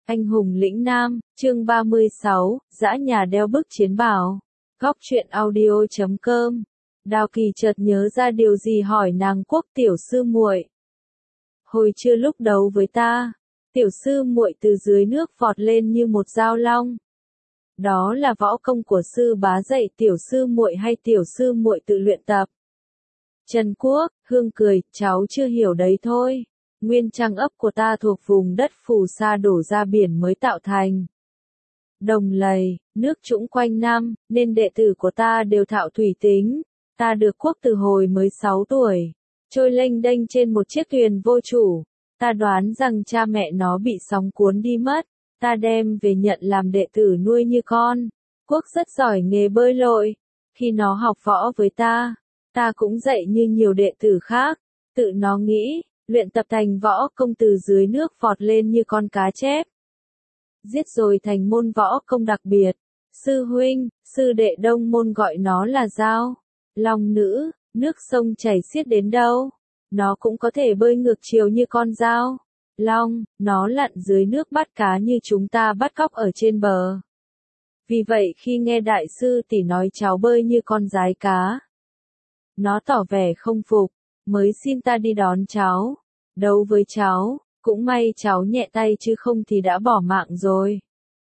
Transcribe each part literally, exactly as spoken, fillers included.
Anh hùng lĩnh nam, chương ba mươi sáu, dã nhà đeo bức chiến bào. Góc truyện audio chấm com. Đào Kỳ chợt nhớ ra điều gì hỏi nàng Quốc tiểu sư muội. Hồi trưa lúc đấu với ta, tiểu sư muội từ dưới nước vọt lên như một dao long. Đó là võ công của sư bá dạy tiểu sư muội hay tiểu sư muội tự luyện tập? Trần Quốc, Hương cười, cháu chưa hiểu đấy thôi. Nguyên trang ấp của ta thuộc vùng đất phù sa đổ ra biển mới tạo thành. Đồng lầy, nước trũng quanh năm, nên đệ tử của ta đều thạo thủy tính. Ta được quốc từ hồi mới sáu tuổi, trôi lênh đênh trên một chiếc thuyền vô chủ. Ta đoán rằng cha mẹ nó bị sóng cuốn đi mất. Ta đem về nhận làm đệ tử nuôi như con. Quốc rất giỏi nghề bơi lội. Khi nó học võ với ta, ta cũng dạy như nhiều đệ tử khác. Tự nó nghĩ, luyện tập thành võ công từ dưới nước vọt lên như con cá chép. Giết rồi thành môn võ công đặc biệt. Sư huynh, sư đệ đông môn gọi nó là dao. Long nữ, nước sông chảy xiết đến đâu, nó cũng có thể bơi ngược chiều như con dao. Long, nó lặn dưới nước bắt cá như chúng ta bắt cóc ở trên bờ. Vì vậy khi nghe đại sư tỷ nói cháu bơi như con dái cá, nó tỏ vẻ không phục, mới xin ta đi đón cháu, đấu với cháu. Cũng may cháu nhẹ tay chứ không thì đã bỏ mạng rồi.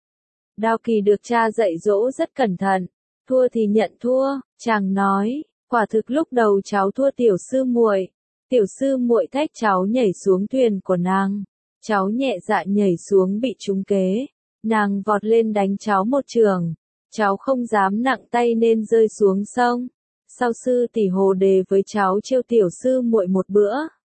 Đào Kỳ được cha dạy dỗ rất cẩn thận, thua thì nhận thua, chàng nói, quả thực lúc đầu cháu thua tiểu sư muội. Tiểu sư muội thách cháu nhảy xuống thuyền của nàng, cháu nhẹ dạ nhảy xuống bị trúng kế, nàng vọt lên đánh cháu một chưởng, cháu không dám nặng tay nên rơi xuống sông. Sau sư tỷ hồ đề với cháu trêu tiểu sư muội một bữa.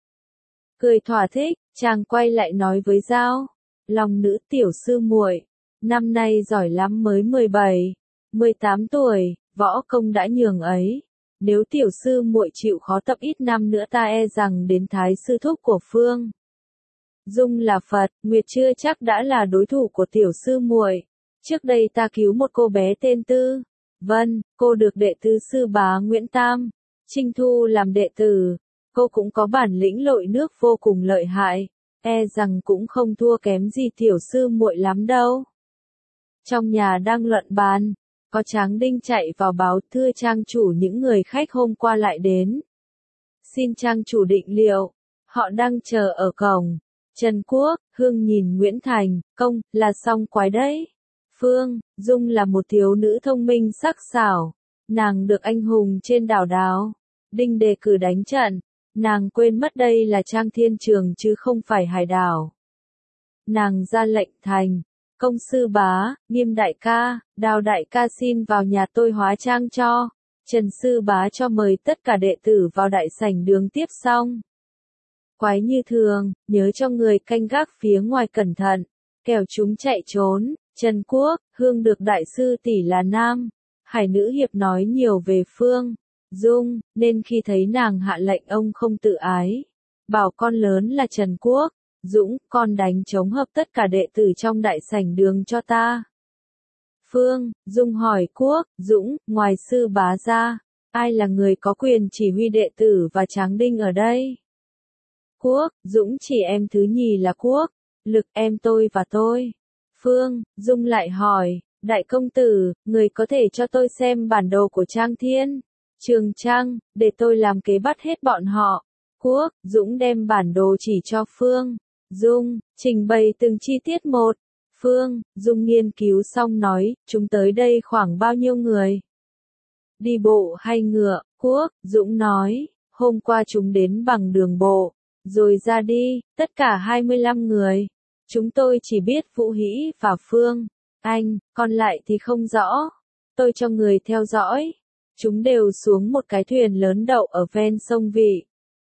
Cười thỏa thích, chàng quay lại nói với dao, Long nữ tiểu sư muội, năm nay giỏi lắm mới mười bảy, mười tám tuổi, võ công đã nhường ấy. Nếu tiểu sư muội chịu khó tập ít năm nữa ta e rằng đến thái sư thúc của Phương Dung là Phật, Nguyệt chưa chắc đã là đối thủ của tiểu sư muội. Trước đây ta cứu một cô bé tên Tư Vân, cô được đệ tứ sư bá Nguyễn Tam Trinh thu làm đệ tử. Cô cũng có bản lĩnh lội nước vô cùng lợi hại, e rằng cũng không thua kém gì tiểu sư muội lắm đâu. Trong nhà đang luận bàn, có Tráng Đinh chạy vào báo thưa trang chủ những người khách hôm qua lại đến. Xin trang chủ định liệu, họ đang chờ ở cổng. Trần Quốc, Hương nhìn Nguyễn Thành, công, là xong quái đấy. Phương Dung là một thiếu nữ thông minh sắc sảo, nàng được anh hùng trên đảo Đào Đinh đề cử đánh trận. Nàng quên mất đây là Trang Thiên Trường chứ không phải hải đảo. Nàng ra lệnh thành, công sư bá, Nghiêm đại ca, Đào đại ca xin vào nhà tôi hóa trang cho. Trần sư bá cho mời tất cả đệ tử vào đại sảnh đường tiếp xong. Quái như thường, nhớ cho người canh gác phía ngoài cẩn thận, kẻo chúng chạy trốn. Trần Quốc, Hương được đại sư tỷ là nam. Hải nữ hiệp nói nhiều về Phương Dung, nên khi thấy nàng hạ lệnh ông không tự ái. Bảo con lớn là Trần Quốc, Dũng, con đánh chống hợp tất cả đệ tử trong đại sảnh đường cho ta. Phương Dung hỏi Quốc, Dũng, ngoài sư bá ra, ai là người có quyền chỉ huy đệ tử và Tráng Đinh ở đây? Quốc, Dũng chỉ em thứ nhì là Quốc, Lực em tôi và tôi. Phương Dung lại hỏi, đại công tử, người có thể cho tôi xem bản đồ của Trang Thiên Trường Trang, để tôi làm kế bắt hết bọn họ. Quốc Dũng đem bản đồ chỉ cho Phương Dung, trình bày từng chi tiết một. Phương Dung nghiên cứu xong nói, chúng tới đây khoảng bao nhiêu người? Đi bộ hay ngựa? Quốc Dũng nói, hôm qua chúng đến bằng đường bộ, rồi ra đi, tất cả hai mươi lăm người. Chúng tôi chỉ biết Vũ Hĩ và Phương Anh, còn lại thì không rõ. Tôi cho người theo dõi. Chúng đều xuống một cái thuyền lớn đậu ở ven sông Vị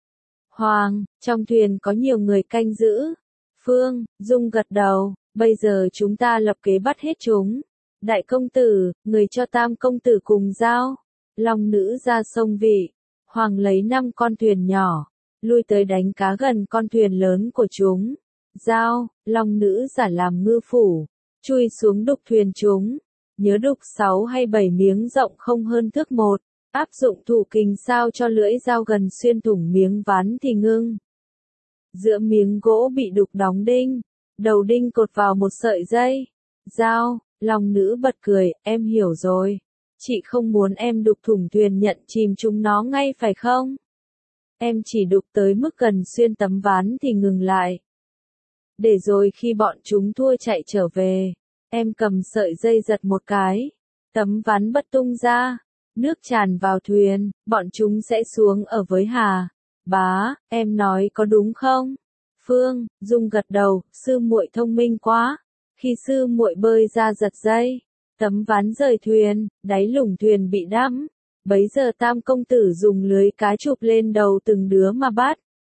Hoàng, trong thuyền có nhiều người canh giữ. Phương Dung gật đầu, bây giờ chúng ta lập kế bắt hết chúng. Đại công tử, người cho tam công tử cùng giao. Long nữ ra sông Vị Hoàng lấy năm con thuyền nhỏ, lui tới đánh cá gần con thuyền lớn của chúng. Giao, Long nữ giả làm ngư phủ, chui xuống đục thuyền chúng. Nhớ đục sáu hay bảy miếng rộng không hơn thước một, áp dụng thủ kình sao cho lưỡi dao gần xuyên thủng miếng ván thì ngưng. Giữa miếng gỗ bị đục đóng đinh, đầu đinh cột vào một sợi dây. Dao, Long nữ bật cười, em hiểu rồi. Chị không muốn em đục thủng thuyền nhận chìm chúng nó ngay phải không? Em chỉ đục tới mức gần xuyên tấm ván thì ngừng lại. Để rồi khi bọn chúng thua chạy trở về, em cầm sợi dây giật một cái. Tấm ván bật tung ra, nước tràn vào thuyền, bọn chúng sẽ xuống ở với Hà. Bá, em nói có đúng không? Phương, Dung gật đầu, sư muội thông minh quá. Khi sư muội bơi ra giật dây, tấm ván rời thuyền, đáy lủng thuyền bị đắm. Bấy giờ Tam công tử dùng lưới cá chụp lên đầu từng đứa mà bắt.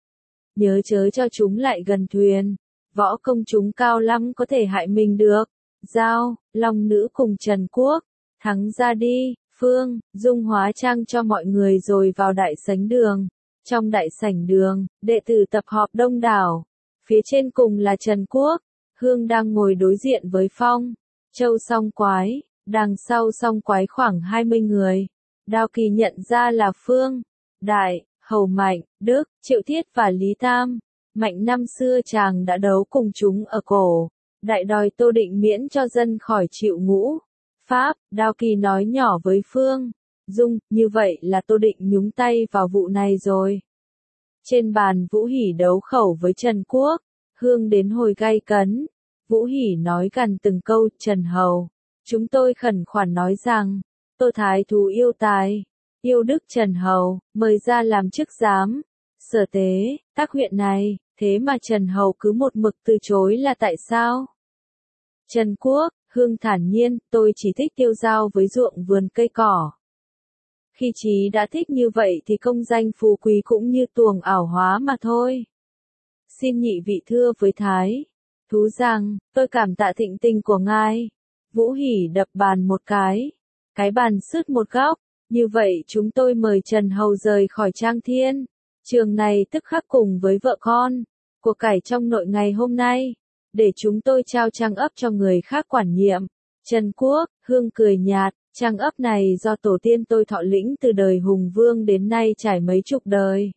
Nhớ chớ cho chúng lại gần thuyền. Võ công chúng cao lắm có thể hại mình được. Giao, Long nữ cùng Trần Quốc. Thắng ra đi, Phương, Dung hóa trang cho mọi người rồi vào đại sảnh đường. Trong đại sảnh đường, đệ tử tập họp đông đảo. Phía trên cùng là Trần Quốc. Hương đang ngồi đối diện với Phong, Châu Song Quái, đằng sau Song Quái khoảng hai mươi người. Đao Kỳ nhận ra là Phương, Đại, Hầu Mạnh, Đức, Triệu Thiết và Lý Tam. Mạnh năm xưa chàng đã đấu cùng chúng ở cổ. Đại đòi Tô Định miễn cho dân khỏi chịu ngũ. Pháp, Đao Kỳ nói nhỏ với Phương, Dung, như vậy là Tô Định nhúng tay vào vụ này rồi. Trên bàn Vũ Hỉ đấu khẩu với Trần Quốc. Hương đến hồi gay cấn. Vũ Hỉ nói gần từng câu, Trần Hầu. Chúng tôi khẩn khoản nói rằng, Tô Thái Thú yêu tài, yêu đức Trần Hầu, mời ra làm chức giám. Sở tế, các huyện này, thế mà Trần Hầu cứ một mực từ chối là tại sao? Trần Quốc, Hương thản nhiên, tôi chỉ thích tiêu dao với ruộng vườn cây cỏ. Khi Chí đã thích như vậy thì công danh phú quý cũng như tuồng ảo hóa mà thôi. Xin nhị vị thưa với Thái Thú rằng, tôi cảm tạ thịnh tình của ngài. Vũ Hỉ đập bàn một cái. Cái bàn sứt một góc. Như vậy chúng tôi mời Trần Hầu rời khỏi Trang Thiên. Trường này tức khắc cùng với vợ con. Của cải trong nội ngày hôm nay. Để chúng tôi trao trang ấp cho người khác quản nhiệm. Trần Quốc, Hương cười nhạt. Trang ấp này do tổ tiên tôi thọ lĩnh từ đời Hùng Vương đến nay trải mấy chục đời.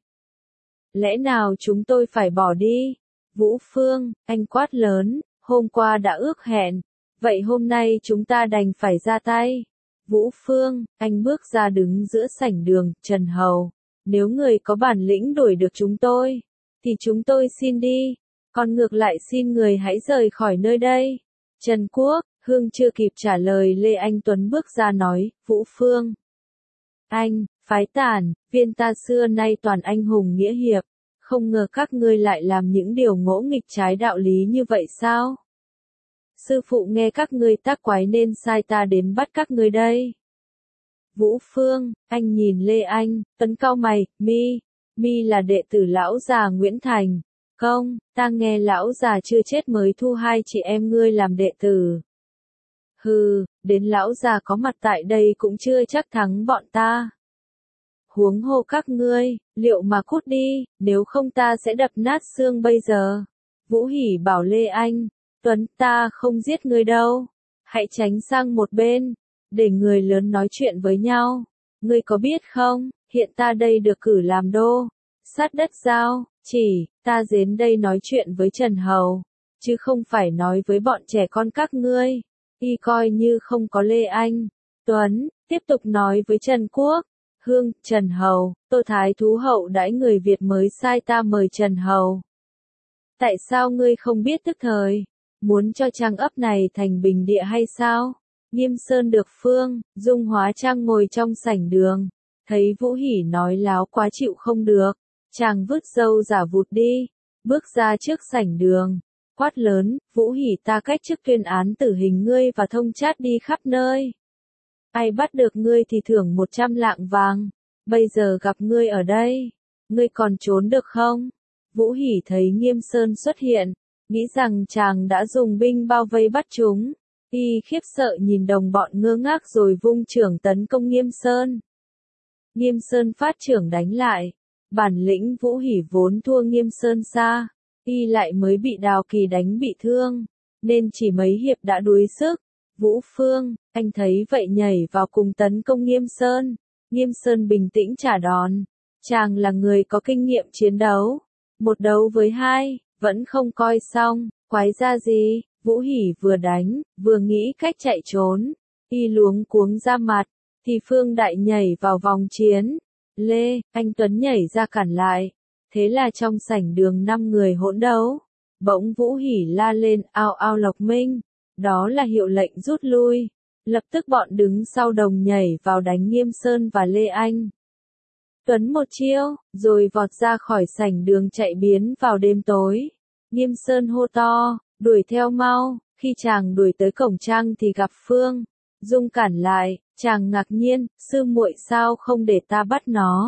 Lẽ nào chúng tôi phải bỏ đi? Vũ Phương, anh quát lớn, hôm qua đã ước hẹn. Vậy hôm nay chúng ta đành phải ra tay. Vũ Phương, anh bước ra đứng giữa sảnh đường, Trần Hầu. Nếu người có bản lĩnh đuổi được chúng tôi, thì chúng tôi xin đi. Còn ngược lại xin người hãy rời khỏi nơi đây. Trần Quốc, Hương chưa kịp trả lời Lê Anh Tuấn bước ra nói, Vũ Phương. Anh, phái tản, viên ta xưa nay toàn anh hùng nghĩa hiệp. Không ngờ các ngươi lại làm những điều ngỗ nghịch trái đạo lý như vậy sao? Sư phụ nghe các ngươi tác quái nên sai ta đến bắt các ngươi đây. Vũ Phương, anh nhìn Lê Anh, Tuấn cau mày, mi, mi là đệ tử lão già Nguyễn Thành. Không, ta nghe lão già chưa chết mới thu hai chị em ngươi làm đệ tử. Hừ, đến lão già có mặt tại đây cũng chưa chắc thắng bọn ta. Huống hồ các ngươi, liệu mà cút đi, nếu không ta sẽ đập nát xương bây giờ. Vũ Hỉ bảo Lê Anh, Tuấn, ta không giết ngươi đâu. Hãy tránh sang một bên, để người lớn nói chuyện với nhau. Ngươi có biết không, hiện ta đây được cử làm đô, sát đất giao, chỉ, ta đến đây nói chuyện với Trần Hầu, chứ không phải nói với bọn trẻ con các ngươi. Y coi như không có Lê Anh. Tuấn, tiếp tục nói với Trần Quốc. Hương, Trần Hầu, Tô Thái Thú hậu đãi người Việt mới sai ta mời Trần Hầu. Tại sao ngươi không biết tức thời? Muốn cho trang ấp này thành bình địa hay sao? Nghiêm Sơn được Phương, Dung hóa trang ngồi trong sảnh đường. Thấy Vũ Hỉ nói láo quá chịu không được. Chàng vứt râu giả vụt đi. Bước ra trước sảnh đường. Quát lớn, Vũ Hỉ ta cách chức tuyên án tử hình ngươi và thông chát đi khắp nơi. Ai bắt được ngươi thì thưởng một trăm lạng vàng. Bây giờ gặp ngươi ở đây. Ngươi còn trốn được không? Vũ Hỉ thấy Nghiêm Sơn xuất hiện. Nghĩ rằng chàng đã dùng binh bao vây bắt chúng. Y khiếp sợ nhìn đồng bọn ngơ ngác rồi vung chưởng tấn công Nghiêm Sơn. Nghiêm Sơn phát chưởng đánh lại. Bản lĩnh Vũ Hỉ vốn thua Nghiêm Sơn xa. Y lại mới bị Đào Kỳ đánh bị thương. Nên chỉ mấy hiệp đã đuối sức. Vũ Phương, anh thấy vậy nhảy vào cùng tấn công Nghiêm Sơn. Nghiêm Sơn bình tĩnh trả đòn. Chàng là người có kinh nghiệm chiến đấu. Một đấu với hai, vẫn không coi xong. Quái ra gì? Vũ Hỉ vừa đánh, vừa nghĩ cách chạy trốn. Y luống cuống ra mặt, thì Phương Đại nhảy vào vòng chiến. Lê, anh Tuấn nhảy ra cản lại. Thế là trong sảnh đường năm người hỗn đấu. Bỗng Vũ Hỉ la lên ao ao Lộc Minh. Đó là hiệu lệnh rút lui. Lập tức bọn đứng sau đồng nhảy vào đánh Nghiêm Sơn và Lê Anh. Tuấn một chiêu, rồi vọt ra khỏi sảnh đường chạy biến vào đêm tối. Nghiêm Sơn hô to, đuổi theo mau. Khi chàng đuổi tới cổng trang thì gặp Phương Dung cản lại, chàng ngạc nhiên, sư muội sao không để ta bắt nó.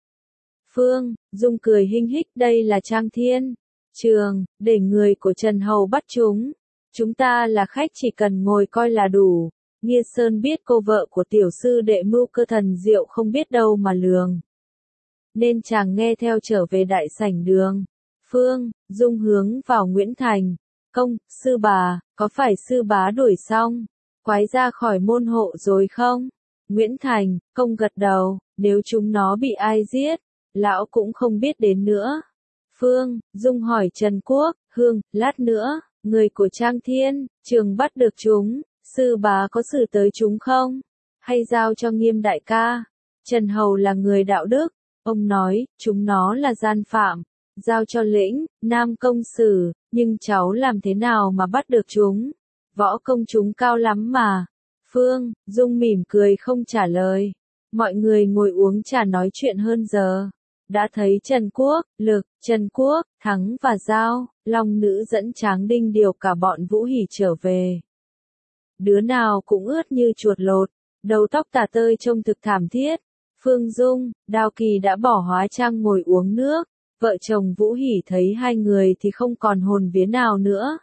Phương Dung cười hinh hích, đây là Trang Thiên Trường, để người của Trần Hầu bắt chúng. Chúng ta là khách chỉ cần ngồi coi là đủ. Nghiêm Sơn biết cô vợ của tiểu sư đệ mưu cơ thần diệu không biết đâu mà lường. Nên chàng nghe theo trở về đại sảnh đường. Phương Dung hướng vào Nguyễn Thành. Công, sư bà, có phải sư bá đuổi xong quái ra khỏi môn hộ rồi không? Nguyễn Thành, công gật đầu, nếu chúng nó bị ai giết, lão cũng không biết đến nữa. Phương Dung hỏi Trần Quốc, Hương, lát nữa, người của Trang Thiên Trường bắt được chúng, sư bá có xử tới chúng không? Hay giao cho Nghiêm đại ca? Trần Hầu là người đạo đức, ông nói, chúng nó là gian phạm, giao cho Lĩnh Nam công xử, nhưng cháu làm thế nào mà bắt được chúng? Võ công chúng cao lắm mà. Phương Dung mỉm cười không trả lời. Mọi người ngồi uống trà nói chuyện hơn giờ. Đã thấy Trần Quốc, Lực, Trần Quốc, Thắng và Giao, Long Nữ dẫn Tráng Đinh điều cả bọn Vũ Hỉ trở về. Đứa nào cũng ướt như chuột lột, đầu tóc tả tơi trông thực thảm thiết. Phương Dung, Đao Kỳ đã bỏ hóa trang ngồi uống nước. Vợ chồng Vũ Hỉ thấy hai người thì không còn hồn vía nào nữa.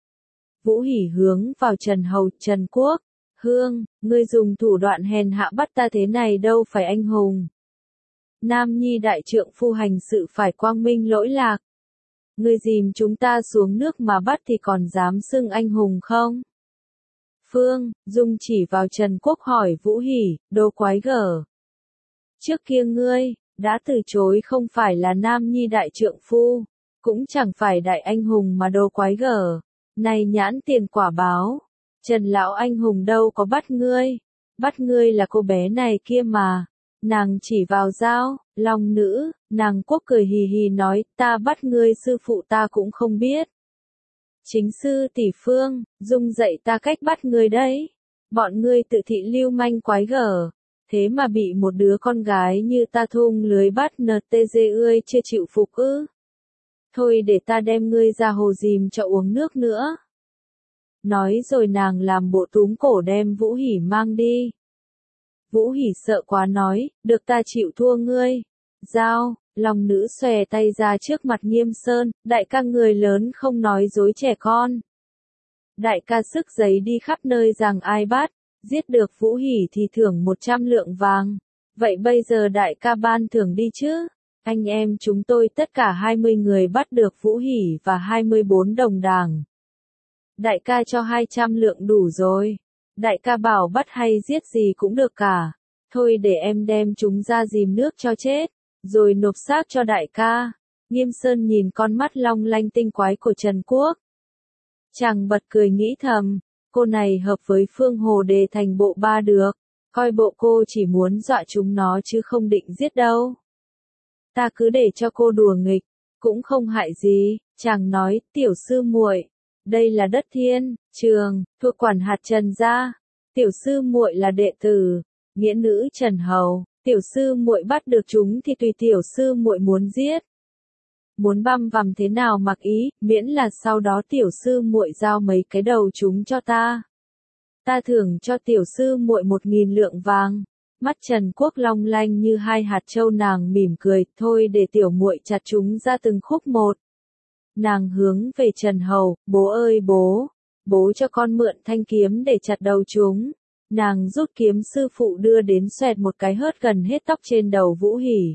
Vũ Hỉ hướng vào Trần Hầu, Trần Quốc, Hương, ngươi dùng thủ đoạn hèn hạ bắt ta thế này đâu phải anh hùng. Nam Nhi đại trượng phu hành sự phải quang minh lỗi lạc. Ngươi dìm chúng ta xuống nước mà bắt thì còn dám xưng anh hùng không? Phương Dung chỉ vào Trần Quốc hỏi Vũ Hỉ, đồ quái gở. Trước kia ngươi đã từ chối không phải là Nam Nhi đại trượng phu, cũng chẳng phải đại anh hùng mà đồ quái gở. Này nhãn tiền quả báo, Trần lão anh hùng đâu có bắt ngươi, bắt ngươi là cô bé này kia mà. Nàng chỉ vào Giao, Long Nữ, nàng Quốc cười hì hì nói, ta bắt ngươi sư phụ ta cũng không biết. Chính sư tỷ Phương Dung dạy ta cách bắt ngươi đấy. Bọn ngươi tự thị lưu manh quái gở, thế mà bị một đứa con gái như ta thung lưới bắt nờ tê dê ươi chưa chịu phục ư. Thôi để ta đem ngươi ra hồ dìm cho uống nước nữa. Nói rồi nàng làm bộ túm cổ đem Vũ Hỉ mang đi. Vũ Hỉ sợ quá nói, được ta chịu thua ngươi. Giao, Long Nữ xòe tay ra trước mặt Nghiêm Sơn, đại ca người lớn không nói dối trẻ con. Đại ca sức giấy đi khắp nơi rằng ai bắt, giết được Vũ Hỉ thì thưởng một trăm lượng vàng. Vậy bây giờ đại ca ban thưởng đi chứ? Anh em chúng tôi tất cả hai mươi người bắt được Vũ Hỉ và hai mươi bốn đồng đảng. Đại ca cho hai trăm lượng đủ rồi. Đại ca bảo bắt hay giết gì cũng được cả. Thôi để em đem chúng ra dìm nước cho chết, rồi nộp xác cho đại ca. Nghiêm Sơn nhìn con mắt long lanh tinh quái của Trần Quốc. Chàng bật cười nghĩ thầm, cô này hợp với Phương Hồ Đề thành bộ ba được. Coi bộ cô chỉ muốn dọa chúng nó chứ không định giết đâu. Ta cứ để cho cô đùa nghịch, cũng không hại gì. Chàng nói, tiểu sư muội, đây là đất Thiên Trường, thuộc quản hạt Trần gia. Tiểu sư muội là đệ tử, nghĩa nữ Trần Hầu. Tiểu sư muội bắt được chúng thì tùy tiểu sư muội muốn giết. Muốn băm vằm thế nào mặc ý, miễn là sau đó tiểu sư muội giao mấy cái đầu chúng cho ta. Ta thưởng cho tiểu sư muội một nghìn lượng vàng. Mắt Trần Quốc long lanh như hai hạt châu, nàng mỉm cười, thôi để tiểu muội chặt chúng ra từng khúc một. Nàng hướng về Trần Hầu, bố ơi bố, bố cho con mượn thanh kiếm để chặt đầu chúng. Nàng rút kiếm sư phụ đưa đến xoẹt một cái hớt gần hết tóc trên đầu Vũ Hỉ.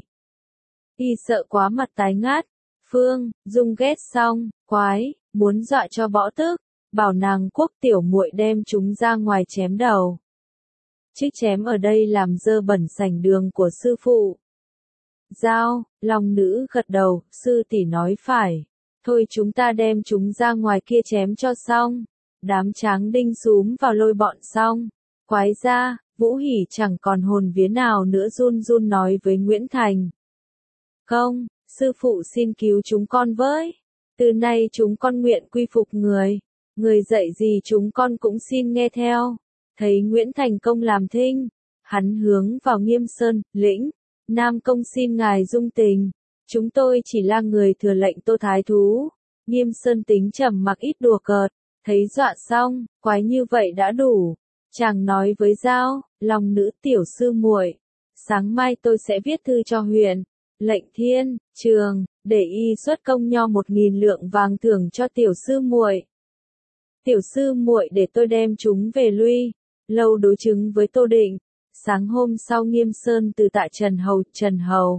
Y sợ quá mặt tái ngát. Phương Dung ghét xong, quái, muốn dọa cho bỏ tức, bảo nàng Quốc tiểu muội đem chúng ra ngoài chém đầu. Chứ chém ở đây làm dơ bẩn sảnh đường của sư phụ. Giao, Long Nữ gật đầu, sư tỷ nói phải. thôi chúng ta đem chúng ra ngoài kia chém cho xong. Đám tráng đinh xúm vào lôi bọn xong. Quái ra, Vũ Hỉ chẳng còn hồn vía nào nữa run run nói với Nguyễn Thành. Công, sư phụ xin cứu chúng con với. Từ nay chúng con nguyện quy phục người. Người dạy gì chúng con cũng xin nghe theo. Thấy Nguyễn Thành Công làm thinh. Hắn hướng vào Nghiêm Sơn, lĩnh. Nam Công xin ngài dung tình. Chúng tôi chỉ là người thừa lệnh Tô Thái Thú. Nghiêm Sơn tính trầm mặc ít đùa cợt. Thấy dọa xong, quái như vậy đã đủ. Chàng nói với Giao, lòng nữ tiểu sư muội, sáng mai tôi sẽ viết thư cho huyện, lệnh thiên, trường, để y xuất công nho một nghìn lượng vàng thưởng cho tiểu sư muội. Tiểu sư muội để tôi đem chúng về Luy, lâu đối chứng với Tô Định. Sáng hôm sau Nghiêm Sơn từ tại Trần Hầu, Trần Hầu.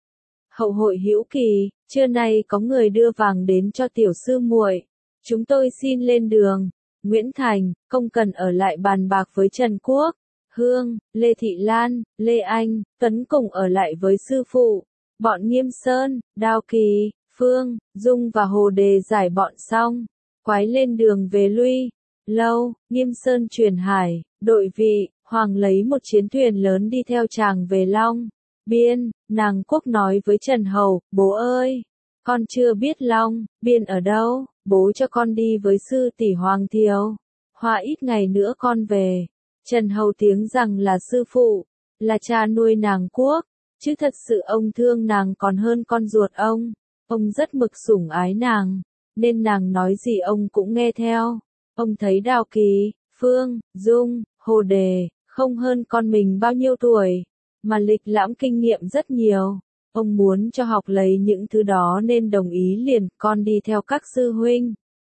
Hậu hội hữu kỳ, trưa nay có người đưa vàng đến cho tiểu sư muội. Chúng tôi xin lên đường. Nguyễn Thành, Công cần ở lại bàn bạc với Trần Quốc, Hương, Lê Thị Lan, Lê Anh, Tuấn cùng ở lại với sư phụ. Bọn Nghiêm Sơn, Đao Kỳ, Phương, Dung và Hồ Đề giải bọn xong. Quái lên đường về Luy. Lâu, Nghiêm Sơn truyền hải, đội vị, Hoàng lấy một chiến thuyền lớn đi theo chàng về Long Biên. Nàng Quốc nói với Trần Hầu, bố ơi, con chưa biết Long Biên ở đâu, bố cho con đi với sư tỷ Hoàng Thiều. Hoa ít ngày nữa con về. Trần Hầu tiếng rằng là sư phụ, là cha nuôi nàng Quốc, chứ thật sự ông thương nàng còn hơn con ruột ông. Ông rất mực sủng ái nàng, nên nàng nói gì ông cũng nghe theo. Ông thấy Đào Kỳ, Phương, Dung, Hồ Đề, không hơn con mình bao nhiêu tuổi, mà lịch lãm kinh nghiệm rất nhiều. Ông muốn cho học lấy những thứ đó nên đồng ý liền con đi theo các sư huynh.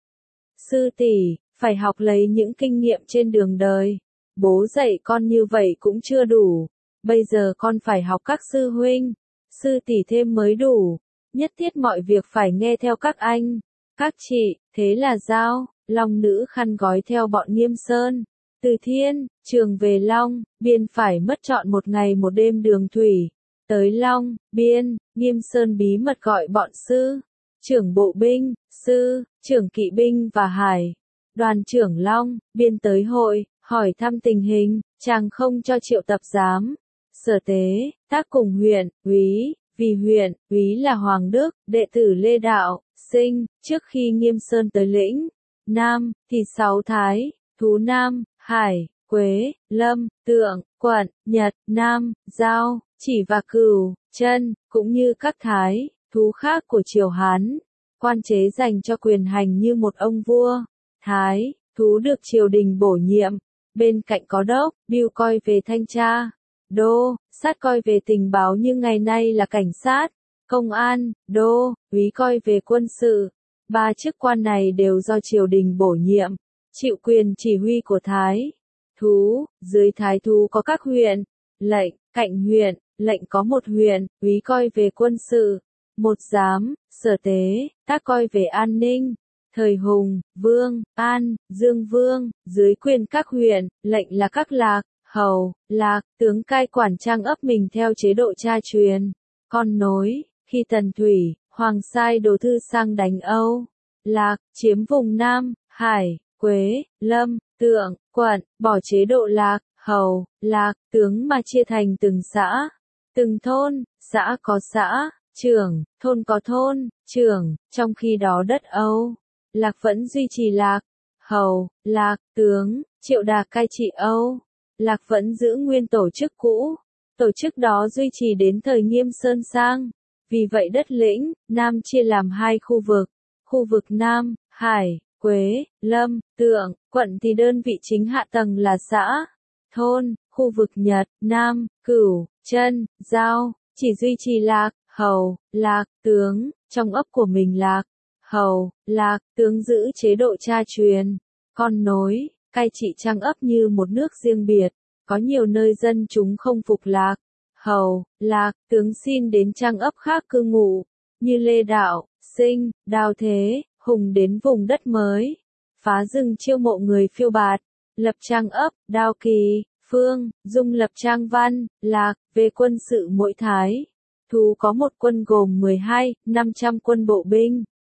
Sư tỷ, phải học lấy những kinh nghiệm trên đường đời. Bố dạy con như vậy cũng chưa đủ. Bây giờ con phải học các sư huynh, sư tỷ thêm mới đủ. Nhất thiết mọi việc phải nghe theo các anh, các chị, thế là Giao, Long nữ khăn gói theo bọn Nghiêm Sơn. Từ Thiên, Trường về Long Biên phải mất trọn một ngày một đêm đường thủy. Tới Long Biên, Nghiêm Sơn bí mật gọi bọn sư, trưởng bộ binh, sư, trưởng kỵ binh và hải, đoàn trưởng Long Biên tới hội, hỏi thăm tình hình. Chàng không cho triệu tập giám, sở tế, tác cùng huyện, úy, vì huyện, úy là Hoàng Đức, đệ tử Lê Đạo, sinh, trước khi Nghiêm Sơn tới lĩnh Nam, thì sáu thái, Thú Nam, Hải, Quế, Lâm, Tượng, Quận, Nhật, Nam, Giao, Chỉ và Cửu, Chân, cũng như các thái, thú khác của triều Hán. Quan chế dành cho quyền hành như một ông vua. Thái, thú được triều đình bổ nhiệm. Bên cạnh có đốc, biêu coi về thanh tra. Đô, sát coi về tình báo như ngày nay là cảnh sát. Công an, đô, úy coi về quân sự. Ba chức quan này đều do triều đình bổ nhiệm, chịu quyền chỉ huy của thái thú. Dưới thái thú có các huyện, lệnh, cạnh huyện, lệnh có một huyện, úy coi về quân sự, một giám, sở tế, tác coi về an ninh. Thời Hùng, Vương, An, Dương Vương, dưới quyền các huyện, lệnh là các lạc, hầu, lạc, tướng cai quản trang ấp mình theo chế độ cha truyền. Con nối, khi Tần Thủy, Hoàng sai đồ thư sang đánh Âu, Lạc, chiếm vùng Nam, Hải, Quế, Lâm, Tượng, Quận, bỏ chế độ lạc, hầu, lạc, tướng mà chia thành từng xã, từng thôn. Xã có xã, trưởng, thôn có thôn, trưởng. Trong khi đó đất Âu, Lạc vẫn duy trì lạc, hầu, lạc, tướng, triệu đà cai trị Âu. Lạc vẫn giữ nguyên tổ chức cũ. Tổ chức đó duy trì đến thời Nghiêm Sơn sang. Vì vậy đất lĩnh Nam chia làm hai khu vực. Khu vực Nam, Hải, Quế, Lâm, Tượng, Quận thì đơn vị chính hạ tầng là xã, thôn. Khu vực Nhật, Nam, Cửu, Chân, Giao, chỉ duy trì lạc, hầu, lạc, tướng. Trong ấp của mình lạc, hầu, lạc, tướng giữ chế độ cha truyền, con nối, cai trị trang ấp như một nước riêng biệt. Có nhiều nơi dân chúng không phục lạc, hầu, lạc, tướng xin đến trang ấp khác cư ngụ, như Lê Đạo, Sinh, Đào Thế, Hùng đến vùng đất mới, phá rừng chiêu mộ người phiêu bạt, lập trang ấp. Đao Kỳ, Phương, Dung lập trang văn, lạc, về quân sự mỗi thái thú có một quân gồm mười hai, năm trăm quân bộ binh,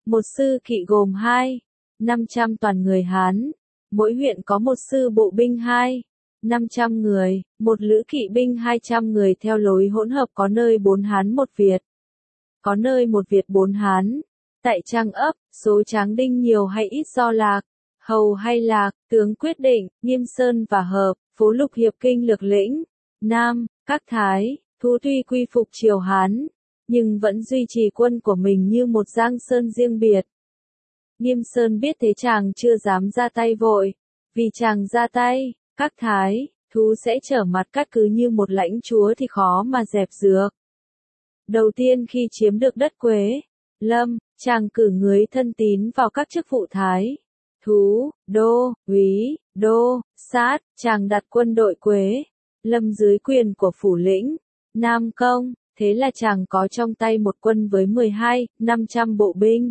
Một sư kỵ gồm hai, năm trăm toàn người Hán. Mỗi huyện có một sư bộ binh hai, năm trăm người, một lữ kỵ binh hai trăm người theo lối hỗn hợp, có nơi bốn Hán một Việt. Có nơi một Việt bốn Hán. Tại Trang ấp, số tráng đinh nhiều hay ít do Lạc, Hầu hay Lạc, tướng quyết định. Nghiêm Sơn và Hợp, Phú Lục hiệp kinh lược lĩnh. Nam, các Thái, Thú tuy quy phục triều Hán, nhưng vẫn duy trì quân của mình như một giang sơn riêng biệt. Nghiêm Sơn biết thế chàng chưa dám ra tay vội, vì chàng ra tay, các Thái, Thú sẽ trở mặt cát cứ như một lãnh chúa thì khó mà dẹp dược. Đầu tiên khi chiếm được đất Quế, Lâm, chàng cử người thân tín vào các chức vụ Thái, Thú, Đô, Úy, Đô, Sát, chàng đặt quân đội Quế, Lâm dưới quyền của phủ lĩnh, Nam Công, thế là chàng có trong tay một quân với mười hai, năm trăm bộ binh.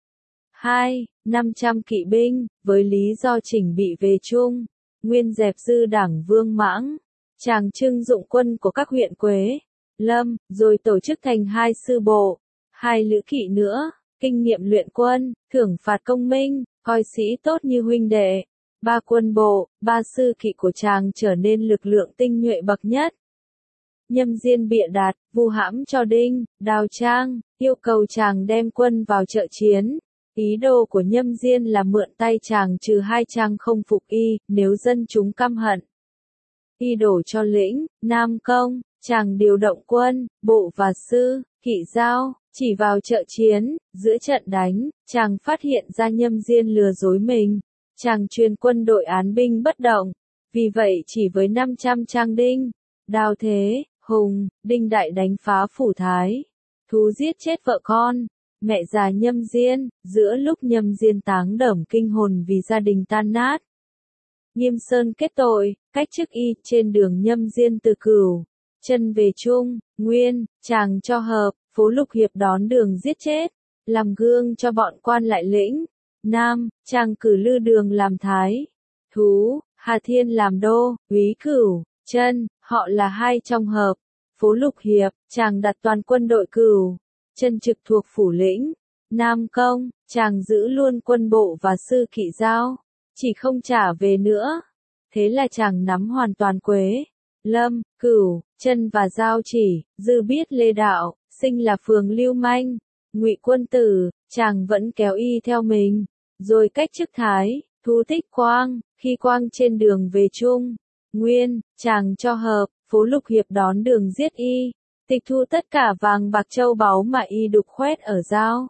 hai, năm trăm kỵ binh, với lý do chỉnh bị về chung, nguyên dẹp dư đảng Vương Mãng. Chàng trưng dụng quân của các huyện Quế, Lâm, rồi tổ chức thành hai sư bộ, hai lữ kỵ nữa, kinh nghiệm luyện quân, thưởng phạt công minh, coi sĩ tốt như huynh đệ. Ba quân bộ, ba sư kỵ của chàng trở nên lực lượng tinh nhuệ bậc nhất. Nhâm Diên bịa đặt, vu hãm cho Đinh, Đào Trang, yêu cầu chàng đem quân vào trợ chiến. Ý đồ của Nhâm Diên là mượn tay chàng trừ hai Trang không phục y, nếu dân chúng căm hận. Y đổ cho lĩnh, Nam Công, chàng điều động quân, bộ và sư, kỵ giao, chỉ vào trợ chiến, giữa trận đánh, chàng phát hiện ra Nhâm Diên lừa dối mình. Chàng truyền quân đội án binh bất động, vì vậy chỉ với năm trăm Trang đinh, Đào Thế, Hùng, Đinh Đại đánh phá phủ Thái, Thú giết chết vợ con, mẹ già Nhâm Diên, giữa lúc Nhâm Diên táng đởm kinh hồn vì gia đình tan nát. Nghiêm Sơn kết tội, cách chức y, trên đường Nhâm Diên từ Cửu chân về Trung, Nguyên, chàng cho Hợp, Phố Lục hiệp đón đường giết chết, làm gương cho bọn quan lại lĩnh. Nam, chàng cử Lư Đường làm Thái, Thú, Hà Thiên làm Đô, Úy Cửu chân, họ là hai trong Hợp, Phố Lục hiệp, chàng đặt toàn quân đội Cửu chân trực thuộc phủ lĩnh. Nam Công, chàng giữ luôn quân bộ và sư kỵ giao, chỉ không trả về nữa. Thế là chàng nắm hoàn toàn Quế, Lâm, Cửu chân và Giao chỉ, dư biết Lê Đạo, sinh là phường lưu manh, Ngụy Quân Tử, chàng vẫn kéo y theo mình, rồi cách chức Thái, Thú thích Quang, khi Quang trên đường về Trung, Nguyên, chàng cho Hợp, Phố Lục hiệp đón đường giết y, tịch thu tất cả vàng bạc châu báu mà y đục khoét ở Giao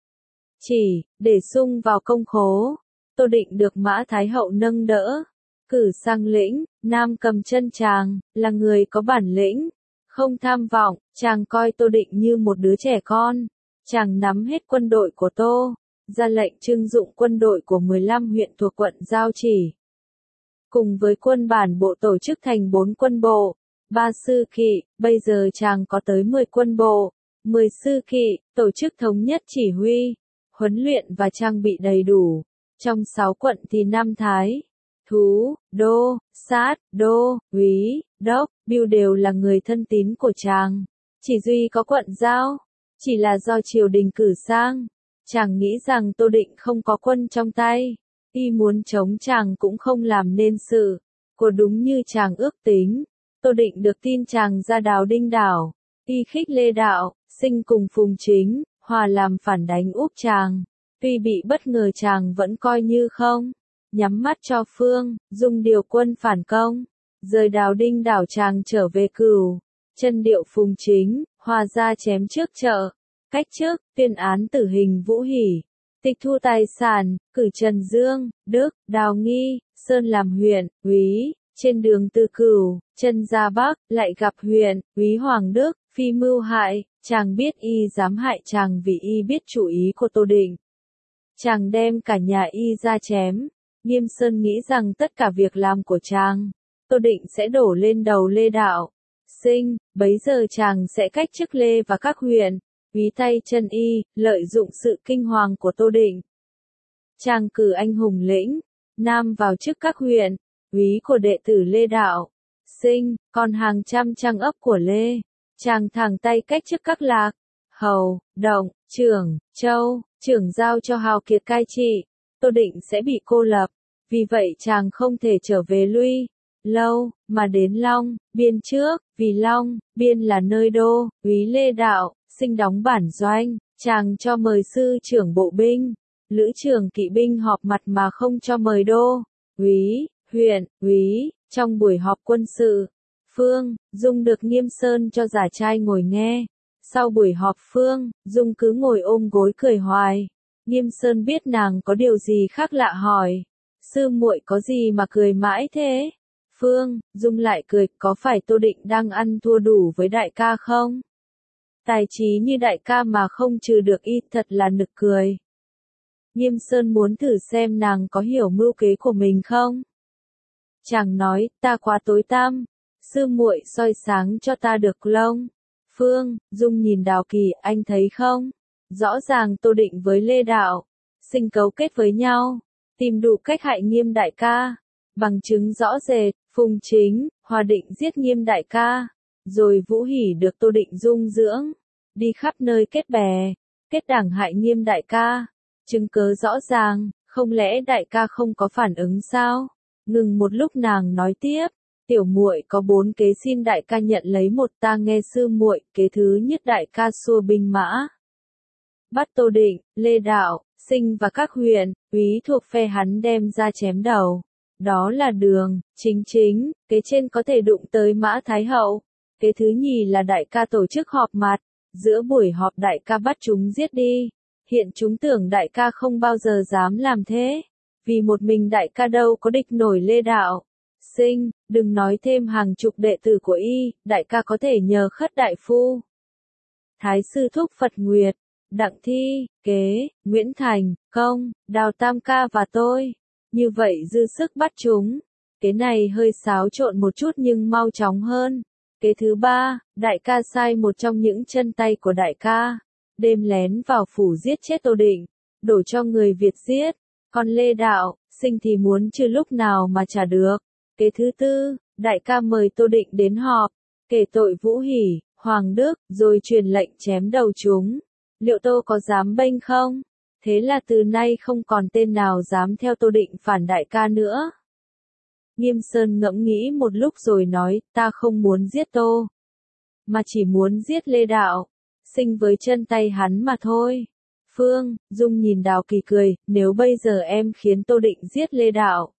chỉ, để sung vào công khố. Tô Định được Mã Thái Hậu nâng đỡ, cử sang lĩnh, Nam cầm chân chàng, là người có bản lĩnh, không tham vọng, chàng coi Tô Định như một đứa trẻ con. Chàng nắm hết quân đội của Tô, ra lệnh trưng dụng quân đội của mười lăm huyện thuộc quận Giao chỉ. Cùng với quân bản bộ tổ chức thành bốn quân bộ, ba sư kỵ, bây giờ chàng có tới mười quân bộ, mười sư kỵ, tổ chức thống nhất chỉ huy, huấn luyện và trang bị đầy đủ. Trong sáu quận thì năm Thái, Thú, Đô, Sát, Đô, Úy, Đốc, Bưu đều là người thân tín của chàng. Chỉ duy có quận Giao, chỉ là do triều đình cử sang. Chàng nghĩ rằng Tô Định không có quân trong tay, y muốn chống chàng cũng không làm nên sự của đúng như chàng ước tính. Tô Định được tin chàng ra đào Đinh đảo, y khích Lê Đạo, sinh cùng Phùng Chính, hòa làm phản đánh úp chàng. Tuy bị bất ngờ chàng vẫn coi như không, nhắm mắt cho Phương, Dung điều quân phản công, rời đào Đinh đảo chàng trở về Cửu chân điệu Phùng Chính, hòa ra chém trước chợ, cách trước, tuyên án tử hình Vũ Hỷ, tịch thu tài sản, cử Trần Dương, Đức, Đào Nghi, Sơn làm huyện, úy, trên đường từ Cửu chân ra Bắc, lại gặp huyện, úy Hoàng Đức, phi mưu hại, chàng biết y dám hại chàng vì y biết chủ ý của Tô Định. Chàng đem cả nhà y ra chém. Nghiêm Sơn nghĩ rằng tất cả việc làm của chàng, Tô Định sẽ đổ lên đầu Lê Đạo Sinh, bấy giờ chàng sẽ cách chức Lê và các huyện, úy tay chân y, lợi dụng sự kinh hoàng của Tô Định. Chàng cử anh hùng lĩnh, Nam vào chức các huyện, úy của đệ tử Lê Đạo Sinh, còn hàng trăm trang ấp của Lê. Chàng thẳng tay cách chức các Lạc, Hầu, Động, Trưởng, Châu, Trưởng giao cho Hào Kiệt cai trị, Tô Định sẽ bị cô lập, vì vậy chàng không thể trở về Luy Lâu, mà đến Long Biên trước, vì Long Biên là nơi đô úy Lê Đạo sinh đóng bản doanh, chàng cho mời sư trưởng bộ binh, lữ trưởng kỵ binh họp mặt mà không cho mời đô úy, huyện úy. Trong buổi họp quân sự, Phương Dung được Nghiêm Sơn cho giả trai ngồi nghe. Sau buổi họp Phương Dung cứ ngồi ôm gối cười hoài. Nghiêm Sơn biết nàng có điều gì khác lạ hỏi, sư muội có gì mà cười mãi thế? Phương Dung lại cười, có phải Tô Định đang ăn thua đủ với đại ca không? Tài trí như đại ca mà không trừ được y, thật là nực cười. Nghiêm Sơn muốn thử xem nàng có hiểu mưu kế của mình không? Chàng nói, ta quá tối tăm, sư muội soi sáng cho ta được lông. Phương Dung nhìn Đào Kỳ, anh thấy không? Rõ ràng Tô Định với Lê Đạo Sinh cấu kết với nhau, tìm đủ cách hại Nghiêm đại ca. Bằng chứng rõ rệt, Phùng Chính, Hòa Định giết Nghiêm đại ca, rồi Vũ Hỉ được Tô Định dung dưỡng, đi khắp nơi kết bè, kết đảng hại Nghiêm đại ca. Chứng cớ rõ ràng, không lẽ đại ca không có phản ứng sao? Ngừng một lúc nàng nói tiếp, tiểu muội có bốn kế, xin đại ca nhận lấy một, ta nghe sư muội. Kế thứ nhất, đại ca xua binh mã, bắt Tô Định, Lê Đạo Sinh và các huyện úy thuộc phe hắn đem ra chém đầu. Đó là Đường Chính Chính, kế trên có thể đụng tới Mã Thái Hậu. Kế thứ nhì là đại ca tổ chức họp mặt, giữa buổi họp đại ca bắt chúng giết đi. Hiện chúng tưởng đại ca không bao giờ dám làm thế, vì một mình đại ca đâu có địch nổi Lê Đạo Sinh, đừng nói thêm hàng chục đệ tử của y, đại ca có thể nhờ khất đại phu, Thái sư thúc Phật Nguyệt, Đặng Thi, Kế, Nguyễn Thành, Công, Đào Tam ca và tôi. Như vậy dư sức bắt chúng. Kế này hơi xáo trộn một chút nhưng mau chóng hơn. Kế thứ ba, đại ca sai một trong những chân tay của đại ca, đêm lén vào phủ giết chết Tô Định, đổ cho người Việt giết. Còn Lê Đạo Sinh thì muốn chưa lúc nào mà trả được. Kế thứ tư, đại ca mời Tô Định đến họp, kể tội Vũ Hỉ, Hoàng Đức, rồi truyền lệnh chém đầu chúng. Liệu Tô có dám bênh không? Thế là từ nay không còn tên nào dám theo Tô Định phản đại ca nữa. Nghiêm Sơn ngẫm nghĩ một lúc rồi nói, ta không muốn giết Tô, mà chỉ muốn giết Lê Đạo Sinh với chân tay hắn mà thôi. Phương Dung nhìn Đào Kỳ cười, nếu bây giờ em khiến Tô Định giết Lê Đạo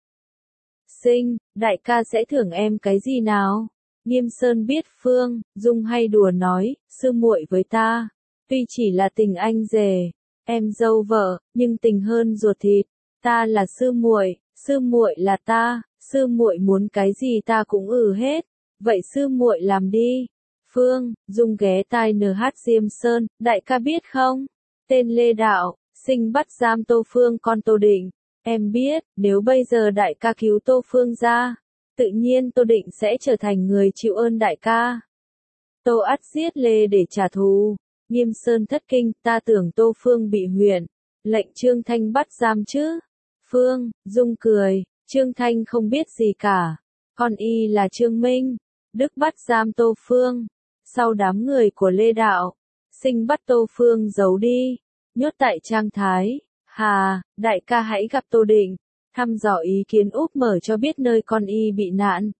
Sinh, đại ca sẽ thưởng em cái gì nào? Nghiêm Sơn biết Phương Dung hay đùa nói, sư muội với ta, tuy chỉ là tình anh rể, em dâu vợ, nhưng tình hơn ruột thịt. Ta là sư muội, sư muội là ta, sư muội muốn cái gì ta cũng ừ hết. Vậy sư muội làm đi. Phương Dung ghé tai en hát Diêm Sơn, đại ca biết không? Tên Lê Đạo Sinh bắt giam Tô Phương con Tô Định. Em biết, nếu bây giờ đại ca cứu Tô Phương ra, tự nhiên Tô Định sẽ trở thành người chịu ơn đại ca. Tô ắt giết Lê để trả thù. Nghiêm Sơn thất kinh, ta tưởng Tô Phương bị huyện lệnh Trương Thanh bắt giam chứ. Phương Dung cười, Trương Thanh không biết gì cả, con y là Trương Minh Đức bắt giam Tô Phương. Sau đám người của Lê Đạo Sinh bắt Tô Phương giấu đi, nhốt tại Trang Thái Hà. Đại ca hãy gặp Tô Định, thăm dò ý kiến úp mở cho biết nơi con y bị nạn,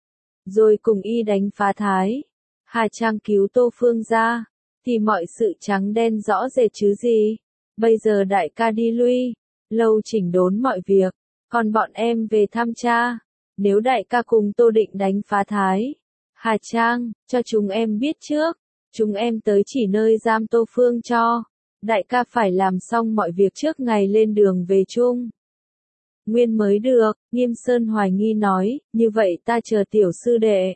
rồi cùng y đánh phá Thái Hà Trang cứu Tô Phương ra, thì mọi sự trắng đen rõ rệt chứ gì. Bây giờ đại ca đi Luy Lâu chỉnh đốn mọi việc, còn bọn em về thăm cha. Nếu đại ca cùng Tô Định đánh phá Thái Hà Trang, cho chúng em biết trước, chúng em tới chỉ nơi giam Tô Phương cho. Đại ca phải làm xong mọi việc trước ngày lên đường về chung Nguyên mới được. Nghiêm Sơn hoài nghi nói, như vậy ta chờ tiểu sư đệ,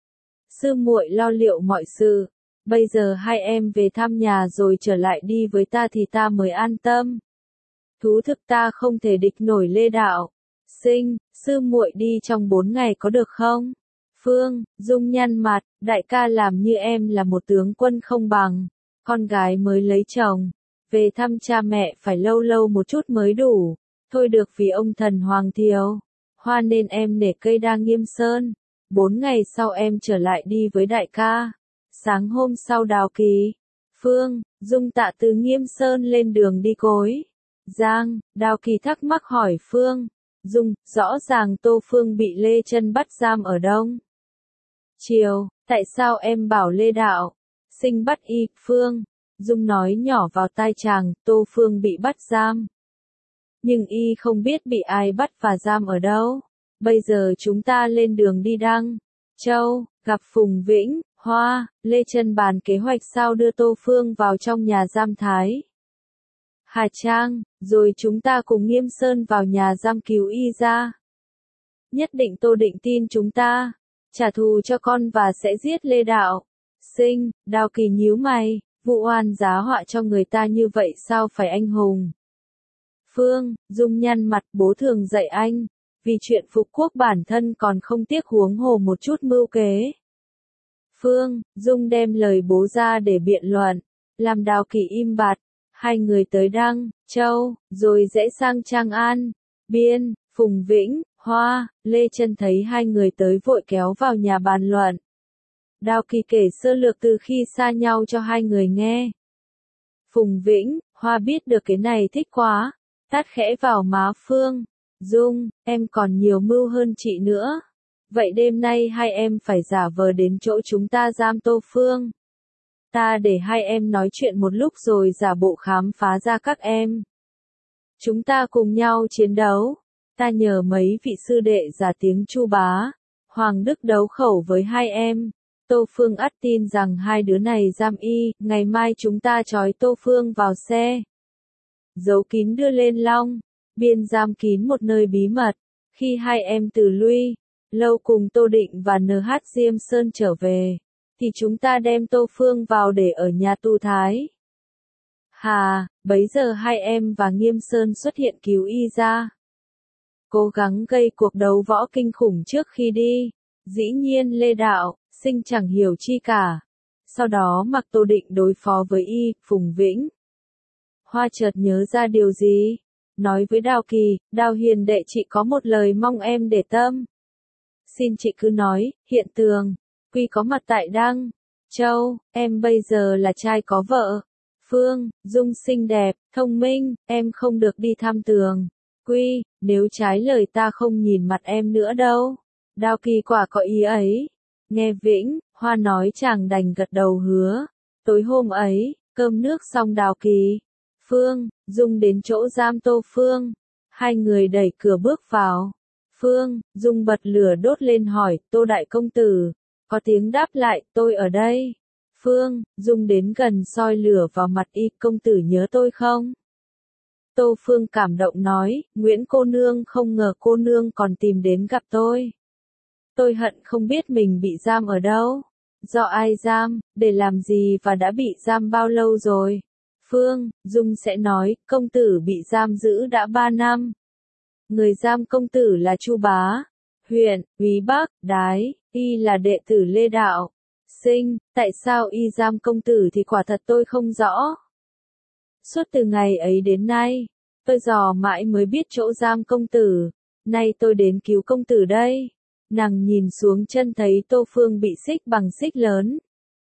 sư muội lo liệu mọi sự. Bây giờ hai em về thăm nhà rồi trở lại đi với ta thì ta mới an tâm. Thú thực ta không thể địch nổi Lê Đạo Sinh, sư muội đi trong bốn ngày có được không? Phương Dung nhăn mặt, đại ca làm như em là một tướng quân không bằng con gái mới lấy chồng, về thăm cha mẹ phải lâu lâu một chút mới đủ. Thôi được, vì ông thần Hoàng Thiều Hoa nên em nể cây đa Nghiêm Sơn. Bốn ngày sau em trở lại đi với đại ca. Sáng hôm sau Đào Kỳ, Phương, Dung tạ từ Nghiêm Sơn lên đường đi Cối Giang, Đào Kỳ thắc mắc hỏi Phương, Dung, rõ ràng Tô Phương bị Lê Chân bắt giam ở Đông Triều, tại sao em bảo Lê Đạo Sinh bắt y, Phương, Dung nói nhỏ vào tai chàng, Tô Phương bị bắt giam. Nhưng y không biết bị ai bắt và giam ở đâu. Bây giờ chúng ta lên đường đi Đăng Châu, gặp Phùng Vĩnh, Hoa, Lê Chân bàn kế hoạch sao đưa Tô Phương vào trong nhà giam Thái Hà Trang, rồi chúng ta cùng Nghiêm Sơn vào nhà giam cứu y ra. Nhất định Tô Định tin chúng ta, trả thù cho con và sẽ giết Lê Đạo Sinh. Đào Kỳ nhíu mày, vụ oan giá họa cho người ta như vậy sao phải anh hùng. Phương, Dung nhăn mặt, bố thường dạy anh, vì chuyện phục quốc bản thân còn không tiếc huống hồ một chút mưu kế. Phương, Dung đem lời bố ra để biện luận, làm Đào Kỳ im bặt. Hai người tới Đăng Châu, rồi rẽ sang Trang An, Biên, Phùng Vĩnh, Hoa, Lê Chân thấy hai người tới vội kéo vào nhà bàn luận. Đào Kỳ kể sơ lược từ khi xa nhau cho hai người nghe. Phùng Vĩnh, Hoa biết được cái này thích quá, tát khẽ vào má Phương, Dung, em còn nhiều mưu hơn chị nữa. Vậy đêm nay hai em phải giả vờ đến chỗ chúng ta giam Tô Phương. Ta để hai em nói chuyện một lúc rồi giả bộ khám phá ra các em. Chúng ta cùng nhau chiến đấu. Ta nhờ mấy vị sư đệ giả tiếng Chu Bá, Hoàng Đức đấu khẩu với hai em. Tô Phương ắt tin rằng hai đứa này giam y, ngày mai chúng ta trói Tô Phương vào xe. Giấu kín đưa lên Long Biên giam kín một nơi bí mật. Khi hai em từ Luy Lâu cùng Tô Định và en hát Diêm Sơn trở về, thì chúng ta đem Tô Phương vào để ở nhà tù Thái Hà. Bấy giờ hai em và Nghiêm Sơn xuất hiện cứu y ra. Cố gắng gây cuộc đấu võ kinh khủng trước khi đi. Dĩ nhiên Lê Đạo Sinh chẳng hiểu chi cả. Sau đó mặc Tô Định đối phó với y, Phùng Vĩnh. Hoa chợt nhớ ra điều gì, nói với Đào Kỳ, Đào hiền đệ chị có một lời mong em để tâm. Xin chị cứ nói, hiện tường, Quy có mặt tại Đăng Châu, em bây giờ là trai có vợ. Phương, Dung xinh đẹp, thông minh, em không được đi thăm tường. Quy, nếu trái lời ta không nhìn mặt em nữa đâu. Đào Kỳ quả có ý ấy. Nghe Vĩnh, Hoa nói chàng đành gật đầu hứa. Tối hôm ấy, cơm nước xong Đào Kỳ, Phương, Dung đến chỗ giam Tô Phương. Hai người đẩy cửa bước vào. Phương, Dung bật lửa đốt lên hỏi, Tô Đại Công Tử. Có tiếng đáp lại, tôi ở đây. Phương, Dung đến gần soi lửa vào mặt y, công tử nhớ tôi không? Tô Phương cảm động nói, Nguyễn cô nương không ngờ cô nương còn tìm đến gặp tôi. Tôi hận không biết mình bị giam ở đâu. Do ai giam, để làm gì và đã bị giam bao lâu rồi? Phương, Dung sẽ nói, công tử bị giam giữ đã ba năm. Người giam công tử là Chu Bá, huyện, Úy Bắc, Đái, y là đệ tử Lê Đạo Sinh, tại sao y giam công tử thì quả thật tôi không rõ. Suốt từ ngày ấy đến nay, tôi dò mãi mới biết chỗ giam công tử, nay tôi đến cứu công tử đây. Nàng nhìn xuống chân thấy Tô Phương bị xích bằng xích lớn.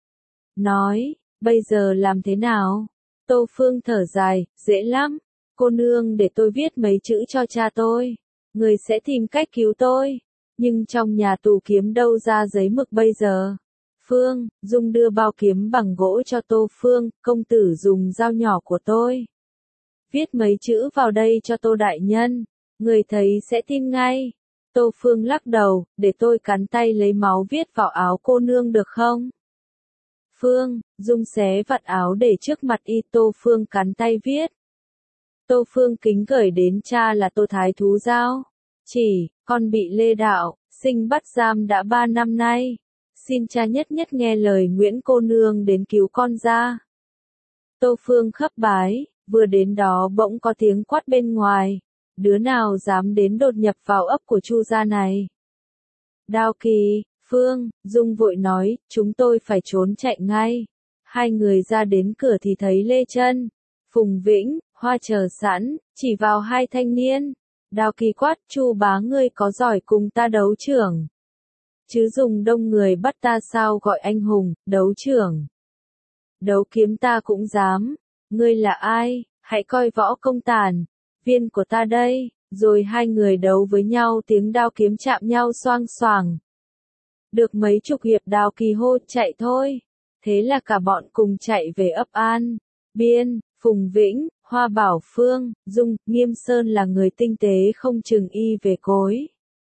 Nói, bây giờ làm thế nào? Tô Phương thở dài, dễ lắm. Cô nương để tôi viết mấy chữ cho cha tôi. Người sẽ tìm cách cứu tôi. Nhưng trong nhà tù kiếm đâu ra giấy mực bây giờ? Phương, Dung đưa bao kiếm bằng gỗ cho Tô Phương, công tử dùng dao nhỏ của tôi. Viết mấy chữ vào đây cho Tô Đại Nhân. Người thấy sẽ tin ngay. Tô Phương lắc đầu, để tôi cắn tay lấy máu viết vào áo cô nương được không? Phương, Dung xé vạt áo để trước mặt y, Tô Phương cắn tay viết. Tô Phương kính gửi đến cha là Tô Thái Thú Giao. Chỉ, con bị Lê Đạo Sinh bắt giam đã ba năm nay. Xin cha nhất nhất nghe lời Nguyễn cô nương đến cứu con ra. Tô Phương khấp bái, vừa đến đó bỗng có tiếng quát bên ngoài. Đứa nào dám đến đột nhập vào ấp của Chu gia này? Đào Kỳ, Phương, Dung vội nói, chúng tôi phải trốn chạy ngay. Hai người ra đến cửa thì thấy Lê Chân, Phùng Vĩnh, Hoa chờ sẵn, chỉ vào hai thanh niên. Đào Kỳ quát, Chu Bá ngươi có giỏi cùng ta đấu trưởng? Chứ dùng đông người bắt ta sao gọi anh hùng, đấu trưởng? đấu kiếm ta cũng dám. Ngươi là ai, hãy coi võ công tàn, viên của ta đây, rồi hai người đấu với nhau tiếng đao kiếm chạm nhau xoang xoàng. Được mấy chục hiệp Đào Kỳ hô chạy thôi, thế là cả bọn cùng chạy về ấp An Biên. Phùng Vĩnh, Hoa Bảo Phương, Dung, Nghiêm Sơn là người tinh tế không chừng y về cối.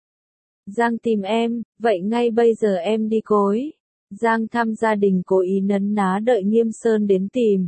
Giang tìm em, vậy ngay bây giờ em đi cối. Giang thăm gia đình cố ý nấn ná đợi Nghiêm Sơn đến tìm.